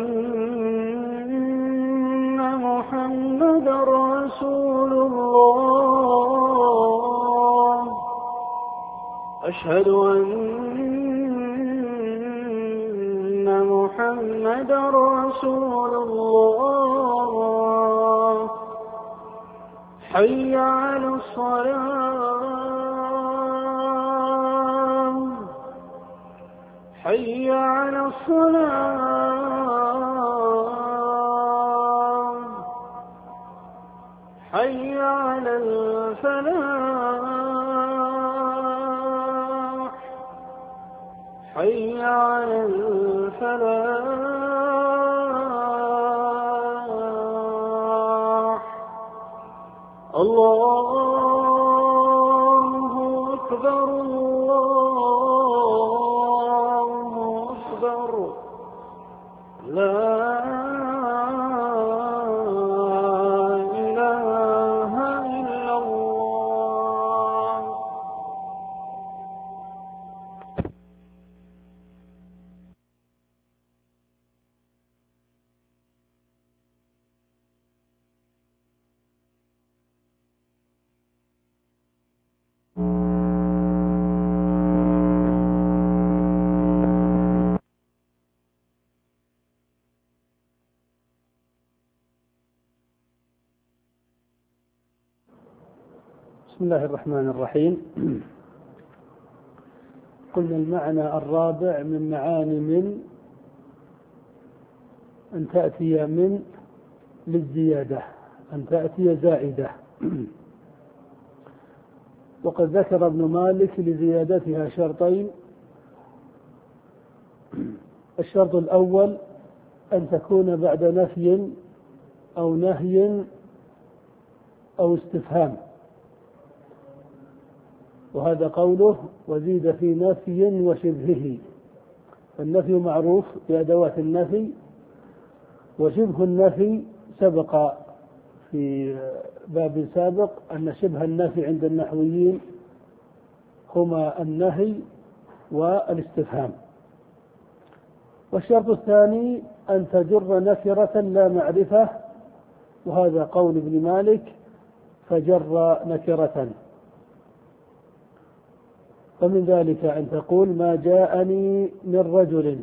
أن محمدا رسول الله أشهد أن محمدا رسول الله. حي على الصلاة حي على الصلاة حي على الفلاح حي على الفلاح. الله أكبر الله أكبر. لا إله إلا الله. بسم الله الرحمن الرحيم. قلنا المعنى الرابع من معاني من أن تأتي من للزيادة، أن تأتي زائدة. وقد ذكر ابن مالك لزيادتها شرطين. الشرط الأول أن تكون بعد نفي أو نهي أو استفهام، وهذا قوله وزيد في نفي وشبهه. النفي معروف بأدوات النفي، وشبه النفي سبق في باب سابق أن شبه النفي عند النحويين هما النهي والاستفهام. والشرط الثاني أن تجر نكرة لا معرفة، وهذا قول ابن مالك فجر نكرة. ومن ذلك أن تقول ما جاءني من رجل،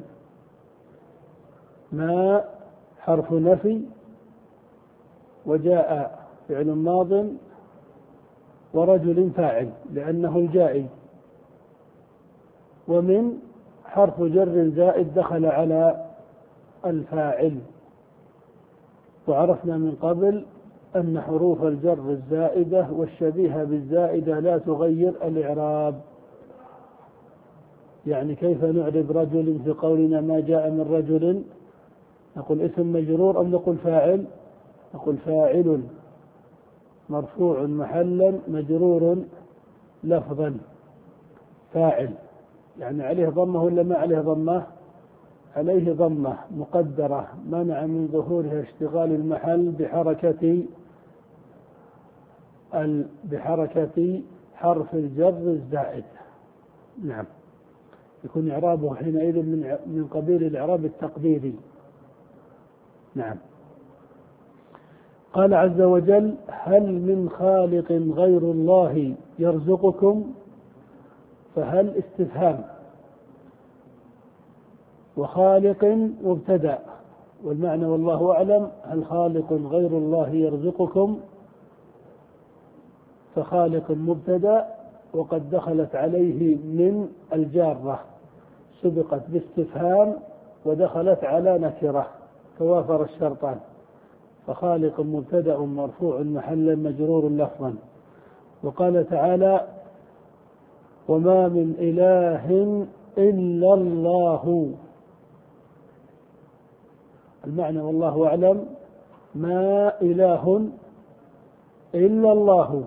ما حرف نفي، وجاء فعل ماض، ورجل فاعل لأنه الجائي، ومن حرف جر زائد دخل على الفاعل. وعرفنا من قبل أن حروف الجر الزائدة والشبيهة بالزائدة لا تغير الإعراب. يعني كيف نعرب رجل في قولنا ما جاء من رجل؟ نقول اسم مجرور أم نقول فاعل؟ نقول فاعل مرفوع محلا مجرور لفظا. فاعل يعني عليه ضمة ولا ما عليه ضمة؟ عليه ضمة مقدرة منع من ظهورها اشتغال المحل بحركة بحركة حرف الجر الزائد. نعم، يكون إعرابه حينئذ من من قبيل الإعراب التقديري. نعم. قال عز وجل هل من خالق غير الله يرزقكم؟ فهل استفهام، وخالق مبتدأ، والمعنى والله أعلم هل خالق غير الله يرزقكم، فخالق مبتدأ وقد دخلت عليه من الجارة سبقت باستفهام ودخلت على نكرة توافر الشرطان، فخالق مبتدأ مرفوع محلا مجرور لفظا. وقال تعالى وما من إله إلا الله، المعنى والله أعلم ما إله إلا الله،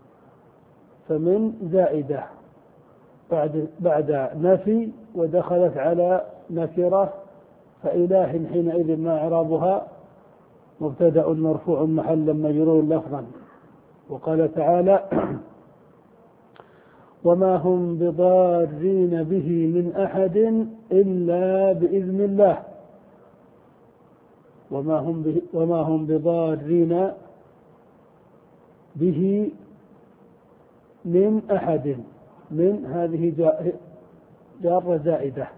فمن زائدة بعد بعد نفي ودخلت على نكرة، فإله حينئذ ما إعرابها مبتدأ مرفوع محلا مجرور لفظا. وقال تعالى وما هم بضارين به من أحد إلا بإذن الله، وما هم به وما هم بضارين به من أحد، من هذه جارة زائدة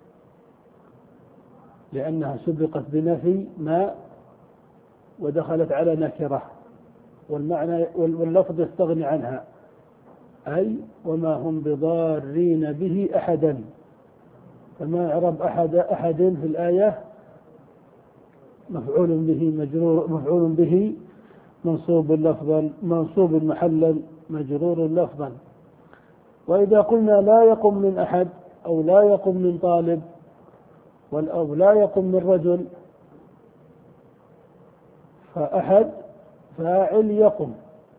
لأنها سبقت بنفي ما ودخلت على نكرة، والمعنى واللفظ يستغني عنها، أي وما هم بضارين به أحدا، فما إعراب أحد أحد في الآية مفعول به مجرور مفعول به منصوب لفظا منصوب محلا مجرور لفظا. وإذا قلنا لا يقم من أحد أو لا يقم من طالب أو لا يقم من رجل، فأحد فاعل يقم،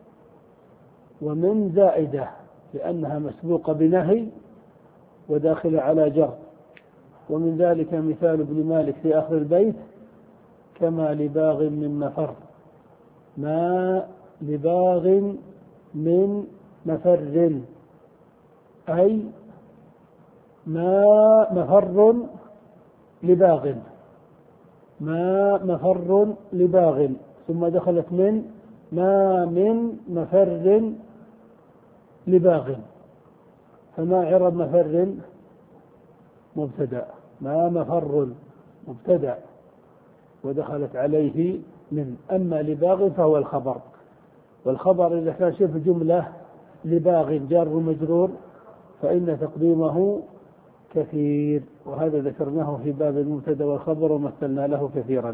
ومن زائدة لأنها مسبوقة بنهي وداخلة على جر. ومن ذلك مثال ابن مالك في آخر البيت كما لباغ من مفر، ما لباغ من مفر، أي ما مفر لباغ، ما مفر لباغ، ثم دخلت من ما من مفر لباغ، فما عرب مفر مبتدأ، ما مفر مبتدأ ودخلت عليه من، أما لباغ فهو الخبر، والخبر إذا كان شبه جملة لباغ جار ومجرور فإن تقديمه كثير، وهذا ذكرناه في باب المبتدأ والخبر ومثلنا له كثيرا.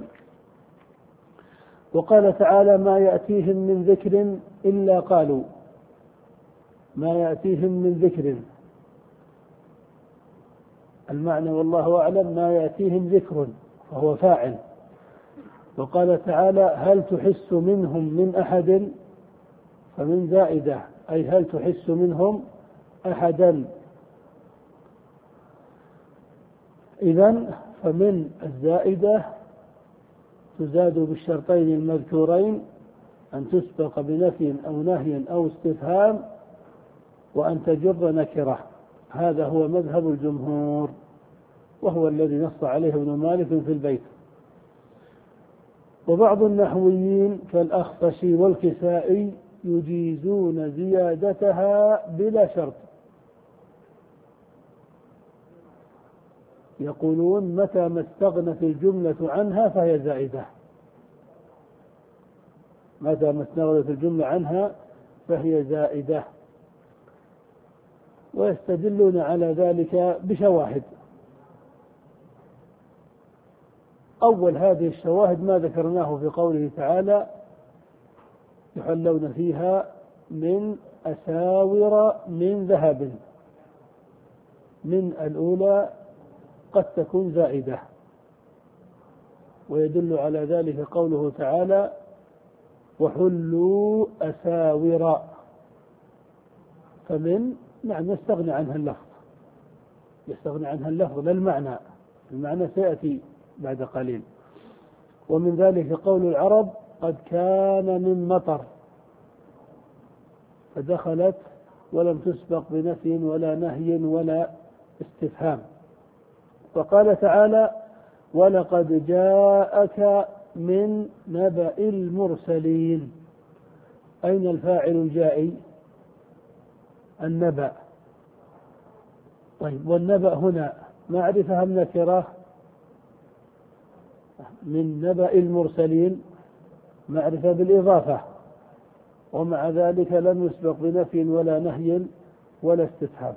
وقال تعالى ما يأتيهم من ذكر إلا قالوا، ما يأتيهم من ذكر، المعنى والله أعلم ما يأتيهم ذكر فهو فاعل. وقال تعالى هل تحس منهم من أحد، فمن زائدة أي هل تحس منهم أحدا، إذن فمن الزائدة تزاد بالشرطين المذكورين، أن تسبق بنفي أو نهي أو استفهام، وأن تجر نكرة. هذا هو مذهب الجمهور، وهو الذي نص عليه ابن مالك في البيت. وبعض النحويين كالأخفشي والكسائي يجيزون زيادتها بلا شرط، يقولون متى ما استغنت الجملة عنها فهي زائدة، متى ما استغنت الجملة عنها فهي زائدة، ويستدلون على ذلك بشواهد. أول هذه الشواهد ما ذكرناه في قوله تعالى يحلون فيها من أساور من ذهب، من الأولى قد تكون زائدة، ويدل على ذلك قوله تعالى وحلوا أساور، فمن نعم يستغني عنها اللفظ، يستغني عنها اللفظ لا المعنى، المعنى سيأتي بعد قليل. ومن ذلك قول العرب قد كان من مطر، فدخلت ولم تسبق بنفي ولا نهي ولا استفهام. وقال تعالى ولقد جاءك من نبأ المرسلين، أين الفاعل الجائي؟ النبأ، طيب، والنبأ هنا معرفة أم نكرة؟ من نبأ المرسلين معرفة بالإضافة، ومع ذلك لم يسبق بنفي ولا نهي ولا استفهام.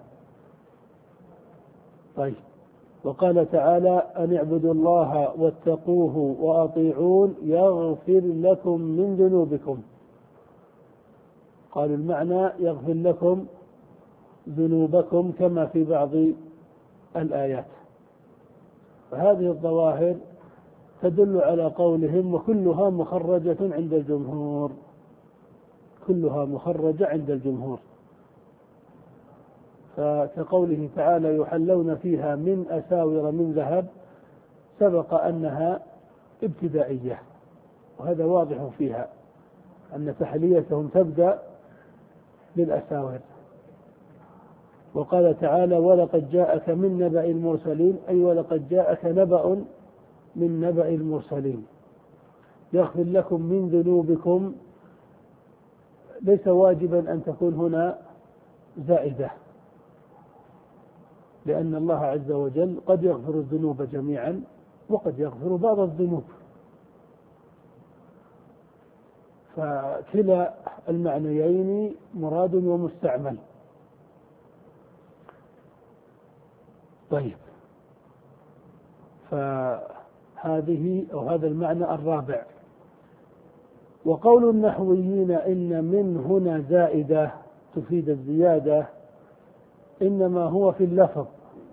طيب، وقال تعالى أن اعبدوا الله واتقوه وأطيعون يغفر لكم من ذنوبكم. قال المعنى يغفر لكم ذنوبكم كما في بعض الآيات. فهذه الظواهر تدل على قولهم وكلها مخرجة عند الجمهور، كلها مخرجة عند الجمهور. فكقوله تعالى يحلون فيها من أساور من ذهب، سبق أنها ابتدائية، وهذا واضح فيها أن تحليتهم تبدأ بالأساور. وقال تعالى ولقد جاءك من نبأ المرسلين، أي ولقد جاءك نبأ من نبأ المرسلين. يغفر لكم من ذنوبكم، ليس واجبا أن تكون هنا زائدة، لأن الله عز وجل قد يغفر الذنوب جميعا وقد يغفر بعض الذنوب، فكلا المعنيين مراد ومستعمل. طيب، فهذه أو هذا المعنى الرابع. وقول النحويين إن من هنا زائدة تفيد الزيادة إنما هو في اللفظ،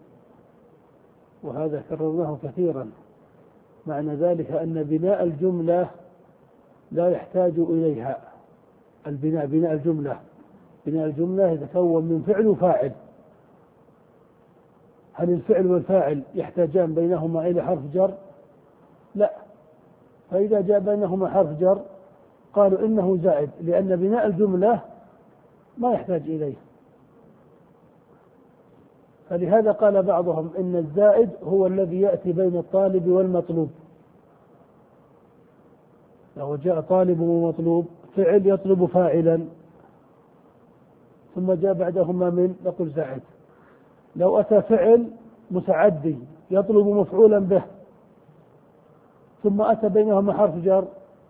وهذا كررناه كثيرا. معنى ذلك أن بناء الجملة لا يحتاج إليها. البناء بناء الجملة بناء الجملة يتكون من فعل وفاعل. هل الفعل والفاعل يحتاجان بينهما إلى حرف جر؟ لا. فإذا جاء بينهما حرف جر قالوا إنه زائد، لأن بناء الجملة ما يحتاج إليه. فلهذا قال بعضهم إن الزائد هو الذي يأتي بين الطالب والمطلوب. لو جاء طالب ومطلوب، فعل يطلب فاعلا ثم جاء بعدهما من، نقول زائد. لو أتى فعل متعدي يطلب مفعولا به ثم أتى بينهما حرف جر،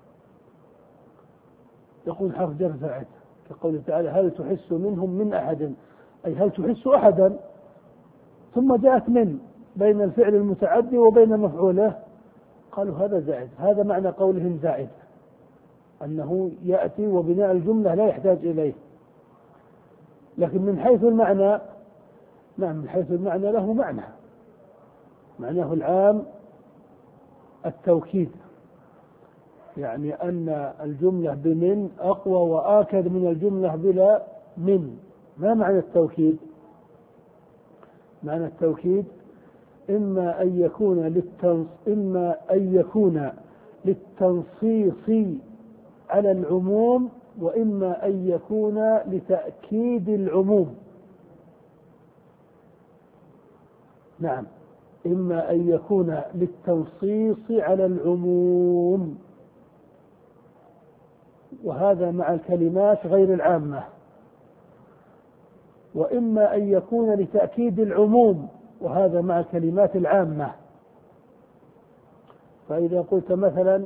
يقول حرف جر زائد، كقوله تعالى هل تحس منهم من أحد، أي هل تحس أحدا، ثم جاءت من بين الفعل المتعدي وبين مفعوله، قالوا هذا زائد. هذا معنى قولهم زائد، أنه يأتي وبناء الجملة لا يحتاج إليه. لكن من حيث المعنى، نعم، من حيث المعنى له معنى، معناه العام التوكيد، يعني أن الجملة بمن أقوى وآكد من الجملة بلا من. ما معنى التوكيد؟ معنى التوكيد إما أن يكون للتنص إما أن يكون للتنصيص على العموم، وإما أن يكون لتأكيد العموم. نعم، إما أن يكون للتنصيص على العموم، وهذا مع الكلمات غير العامة، وإما أن يكون لتأكيد العموم، وهذا مع الكلمات العامة. فإذا قلت مثلا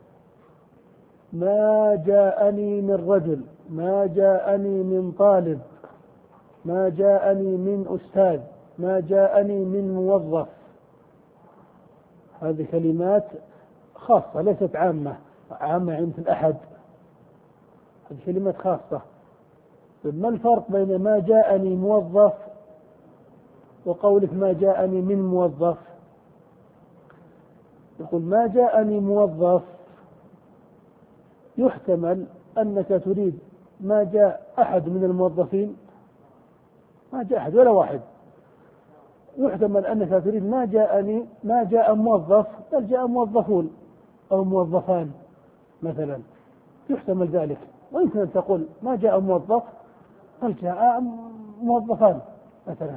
ما جاءني من رجل، ما جاءني من طالب، ما جاءني من أستاذ، ما جاءني من موظف، هذه كلمات خاصة ليست عامة. عامة عند الأحد، هذه كلمات خاصة. ما الفرق بين ما جاءني موظف وقولك ما جاءني من موظف؟ يقول ما جاءني موظف يحتمل أنك تريد ما جاء أحد من الموظفين، ما جاء أحد ولا واحد. يحتمل أنك تريد ما جاءني ما جاء موظف، بل جاء موظفون أو موظفان مثلا، يحتمل ذلك. ويمكن أن تقول ما جاء موظف بل جاء موظفان مثلا.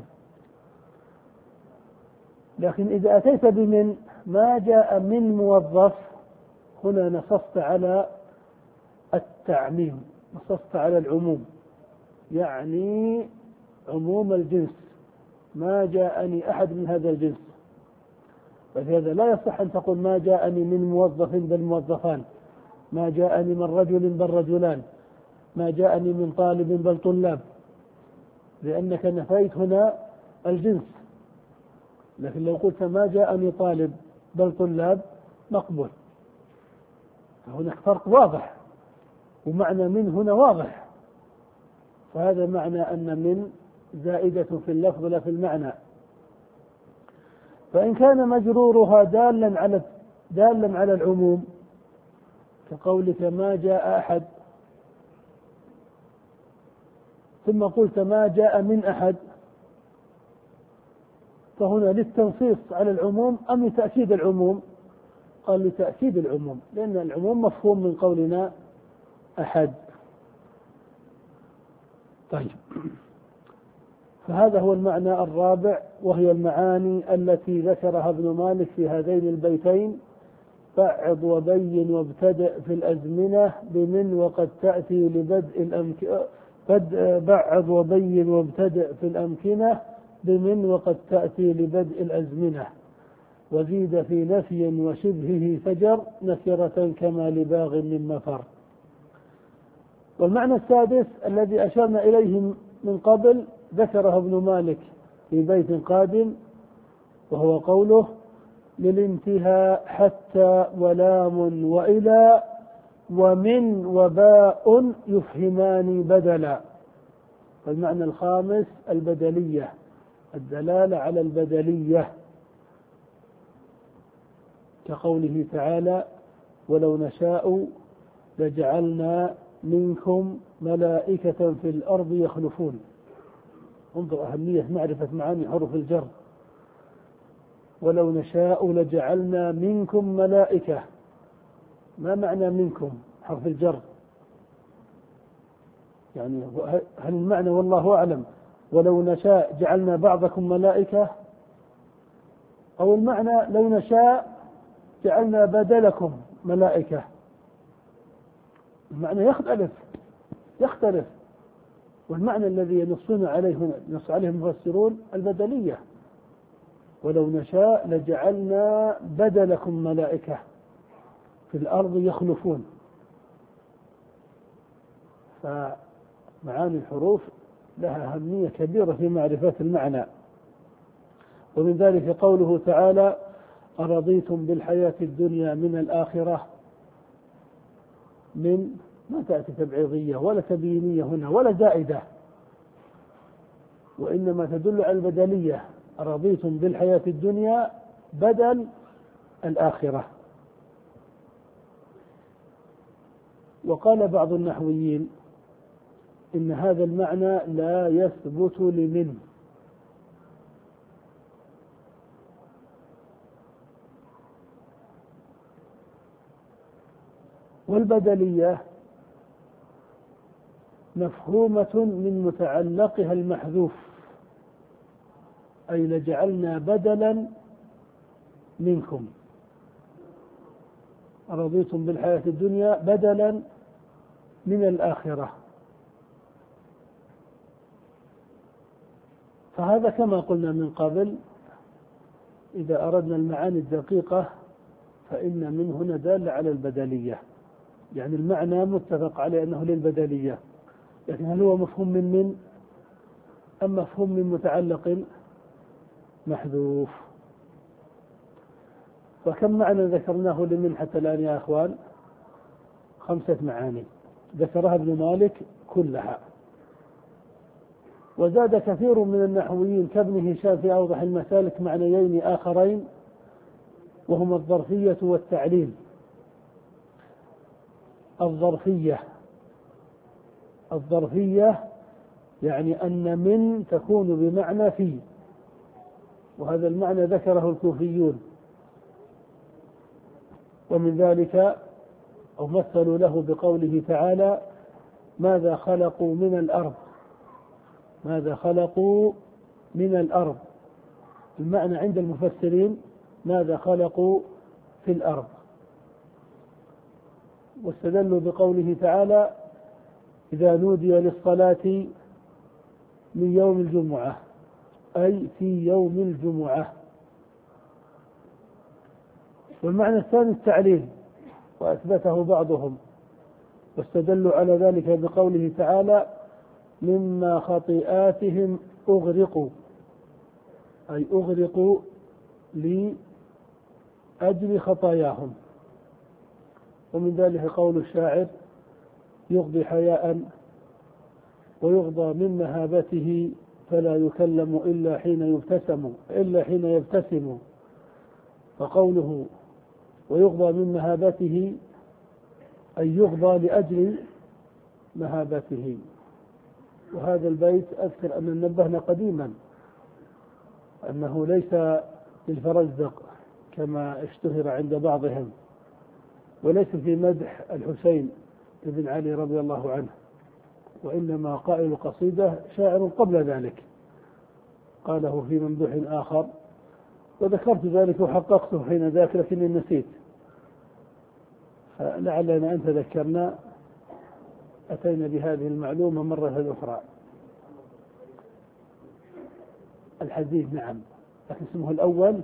لكن إذا أتيت بمن ما جاء من موظف، هنا نصصت على التعميم، نصصت على العموم، يعني عموم الجنس، ما جاءني أحد من هذا الجنس، فلهذا لا يصح أن تقول ما جاءني من موظف بل موظفان، ما جاءني من رجل بل رجلان، ما جاءني من طالب بل طلاب، لأنك نفيت هنا الجنس. لكن لو قلت ما جاءني طالب بل طلاب مقبول، فهناك فرق واضح، ومعنى من هنا واضح، فهذا معنى أن من زائدة في اللفظ لا في المعنى. فإن كان مجرورها دالا على دالا على العموم كقولك ما جاء أحد، ثم قلت ما جاء من أحد، فهنا للتنصيص على العموم أم لتأكيد العموم؟ قال لتأكيد العموم، لأن العموم مفهوم من قولنا أحد. طيب، فهذا هو المعنى الرابع، وهي المعاني التي ذكرها ابن مالك في هذين البيتين: بعض وبين وابتدأ في الأزمنة بمن وقد تأتي لبدء الأمكنة، بعض وبين وابتدأ في الأمكنة بمن وقد تأتي لبدء الأزمنة، وزيد في نفي وشبهه فجر نكرة كما لباغ من مفر. والمعنى السادس الذي أشرنا إليه من قبل ذكره ابن مالك في بيت قادم، وهو قوله: للانتهاء حتى ولام وإلى ومن وباء يفهمان بدلا. والمعنى الخامس البدلية، الدلالة على البدلية، كقوله تعالى: ولو نشاء لجعلنا منكم ملائكة في الأرض يخلفون. انظر أهمية معرفة معاني حروف الجر. ولو نشاء لجعلنا منكم ملائكة، ما معنى منكم حرف الجر؟ يعني هل المعنى والله أعلم ولو نشاء جعلنا بعضكم ملائكة، أو المعنى لو نشاء جعلنا بدلكم ملائكة؟ المعنى يختلف يختلف والمعنى الذي ينصون عليه هنا ينص عليه المفسرون البدلية: ولو نشاء لجعلنا بدلكم ملائكة في الأرض يخلفون. فمعاني الحروف لها أهمية كبيرة في معرفة المعنى. ومن ذلك قوله تعالى: أرضيتم بالحياة الدنيا من الآخرة. من ما تأتي تبعيضية ولا تبيينية هنا ولا زائدة، وإنما تدل على البدلية: أرضيتم بالحياة الدنيا بدل الآخرة. وقال بعض النحويين إن هذا المعنى لا يثبت لمن، والبدلية مفهومة من متعلقها المحذوف، أي لجعلنا بدلا منكم. رضيتم بالحياة الدنيا بدلا من الآخرة. فهذا كما قلنا من قبل، إذا أردنا المعاني الدقيقة فإن من هنا دال على البدلية، يعني المعنى متفق عليه أنه للبدلية، لكن هل هو مفهوم من من أم مفهوم من متعلق محذوف؟ فكم معنى ذكرناه لمن حتى الآن يا أخوان؟ خمسة معاني ذكرها ابن مالك كلها. وزاد كثير من النحويين كابن هشام في أوضح المسالك معنيين آخرين، وهما الظرفية والتعليل. الظرفية الظرفية يعني أن من تكون بمعنى في، وهذا المعنى ذكره الكوفيون، ومن ذلك أو مثلوا له بقوله تعالى: ماذا خلقوا من الأرض ماذا خلقوا من الأرض. المعنى عند المفسرين ماذا خلقوا في الأرض. واستدلوا بقوله تعالى: إذا نودي للصلاة من يوم الجمعة أي في يوم الجمعة. والمعنى الثاني التعليل، وأثبته بعضهم واستدلوا على ذلك بقوله تعالى مما خطيئاتهم أغرقوا، أي أغرقوا لأجل خطاياهم. ومن ذلك قول الشاعر يغضي حياء ويغضى من مهابته فلا يكلم إلا حين يبتسم إلا حين يبتسم. فقوله ويغضى من مهابته أي يغضى لأجل مهابته. وهذا البيت أذكر أن نبهنا قديما أنه ليس للفرزدق كما اشتهر عند بعضهم، وليس في مدح الحسين بن علي رضي الله عنه، وإنما قائل القصيدة شاعر قبل ذلك قاله في ممدوح آخر، وذكرت ذلك وحققته حين ذاك لكني نسيت، فلعلنا أن تذكرنا أتينا بهذه المعلومة مرة أخرى. الحزين نعم، لكن اسمه الأول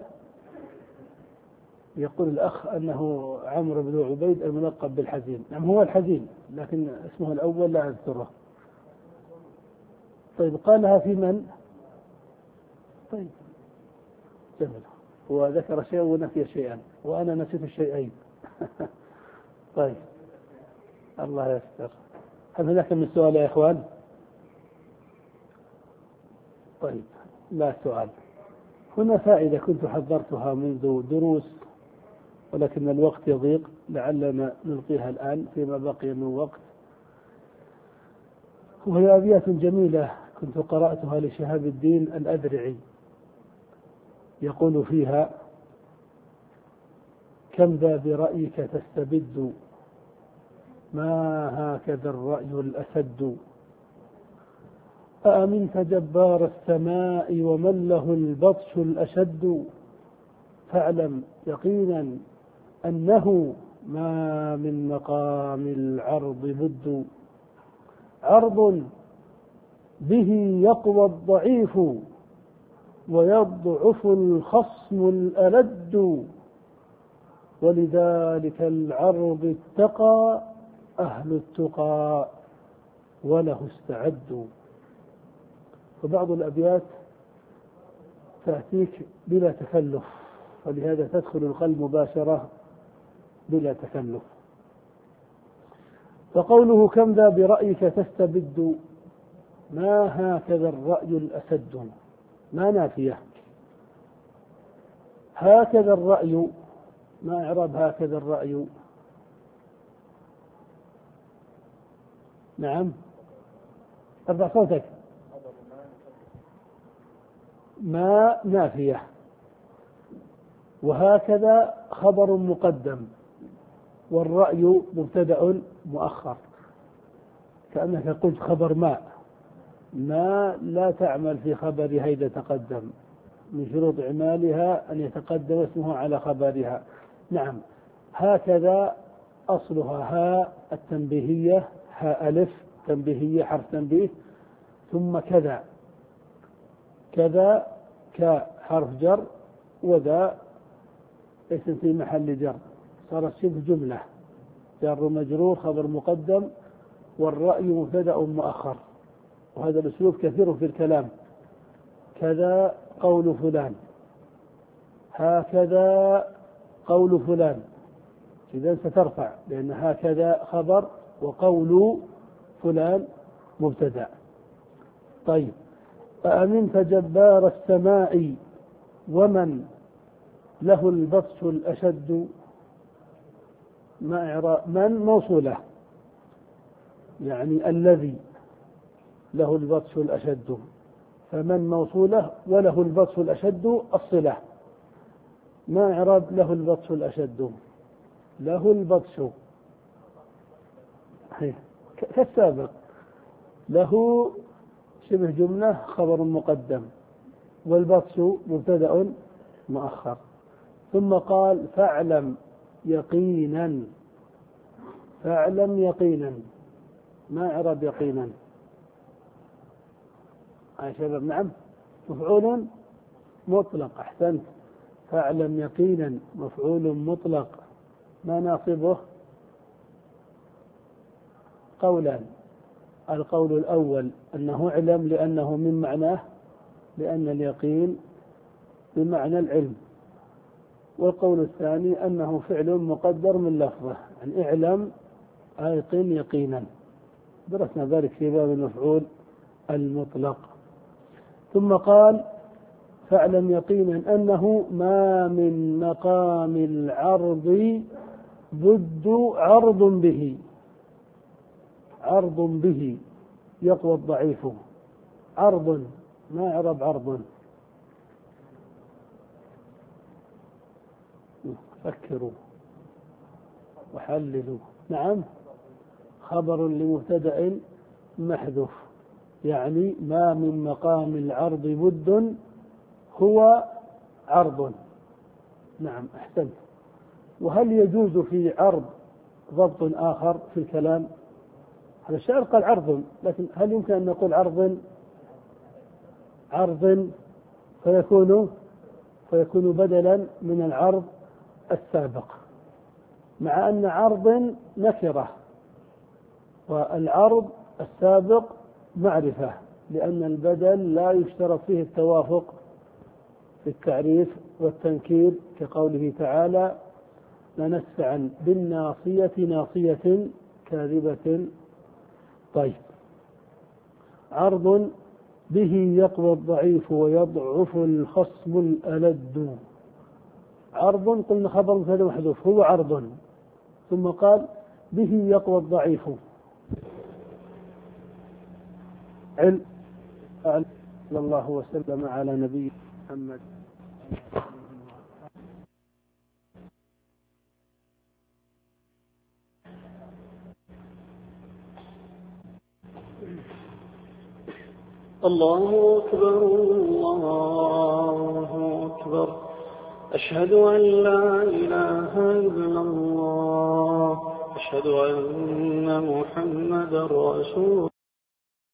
يقول الأخ أنه عمرو بن عبيد الملقب بالحزين. نعم هو الحزين، لكن اسمه الأول لا أذكره. طيب قالها في من؟ طيب جميل، هو ذكر شيئا ونسي شيئا وأنا نسيت الشيئين. طيب الله يستر. هل هناك من سؤال يا إخوان؟ طيب لا سؤال. هنا فائدة كنت حضرتها منذ دروس ولكن الوقت يضيق، لعلنا نلقيها الآن فيما بقي من وقت. وهي أبيات جميلة كنت قرأتها لشهاب الدين الأذرعي، يقول فيها كم ذا برأيك تستبد ما هكذا الرأي الأسد، أأمنت جبار السماء ومن له البطش الأشد، فاعلم يقينا أنه ما من مقام العرض بد، عرض به يقوى الضعيف ويضعف الخصم الألد، ولذلك العرض اتقى أهل التقى وله استعدوا. وبعض الأبيات تأتيك بلا تكلف، ولهذا تدخل القلب مباشرة بلا تكلف. فقوله كم ذا برأيك تستبد ما هكذا الرأي الأسد، ما نافية. هكذا الرأي، ما إعراب هكذا الرأي؟ نعم ارفع صوتك. ما نافية، وهكذا خبر مقدم، والرأي مبتدأ مؤخر، كأنك قلت خبر ما. ما لا تعمل في خبرها إذا تقدم، من شروط إعمالها أن يتقدم اسمه على خبرها. نعم هكذا أصلها هاء التنبيهية، هاء ألف تنبيهية حرف تنبيه، ثم كذا، كذا كحرف جر، وذا اسم في محل جر، صارت شبه جملة، جر مجرور خبر مقدم، والرأي مبتدأ مؤخر. وهذا الأسلوب كثير في الكلام، كذا قول فلان، هكذا قول فلان، إذن سترفع لأن هكذا خبر وقول فلان مبتدأ. طيب أأمنت جبار السماء ومن له البطش الأشد، ما إعراب من؟ موصولة، يعني الذي له البطش الأشد، فمن موصولة وله البطش الأشد الصلة. ما إعراب له البطش الأشد؟ له البطش كالسابق، له شبه جملة خبر مقدم، والبطش مبتدأ مؤخر. ثم قال فاعلم يقينا، فاعلم يقينا، ما إعراب يقينا يا شباب؟ نعم مفعول مطلق. أحسنت. فاعلم يقينا مفعول مطلق. ما ناصبه؟ قولان. القول الأول أنه اعلم لأنه من معناه، لأن اليقين بمعنى العلم. والقول الثاني أنه فعل مقدر من لفظه، يعني اعلم أيقن يقينا. درسنا ذلك في باب المفعول المطلق. ثم قال فاعلم يقينا أنه ما من مقام العرض بد عرض به، عرض به يقوى الضعيف. عرض ما يعرب عرض؟ فكروا وحللوا. نعم، خبر لمبتدأ محذوف، يعني ما من مقام العرض بد هو عرض. نعم أحسنت. وهل يجوز في عرض ضبط آخر في الكلام؟ هذا الشعر قال عرض، لكن هل يمكن أن نقول عرض عرض فيكون فيكون بدلا من العرض السابق، مع أن عرض نكرة والعرض السابق معرفة، لأن البدل لا يشترط فيه التوافق في التعريف والتنكير، كقوله تعالى لنسفعا بالناصية ناصية كاذبة. طيب، عرض به يقوى الضعيف ويضعف الخصم الألد. عرض قلنا خبر مبتدأ محذوف هو عرض، ثم قال به يقوى الضعيف. علم. صلى الله وسلم على نبي محمد. الله أكبر الله أكبر، أشهد أن لا إله إلا الله، أشهد أن محمدا رسول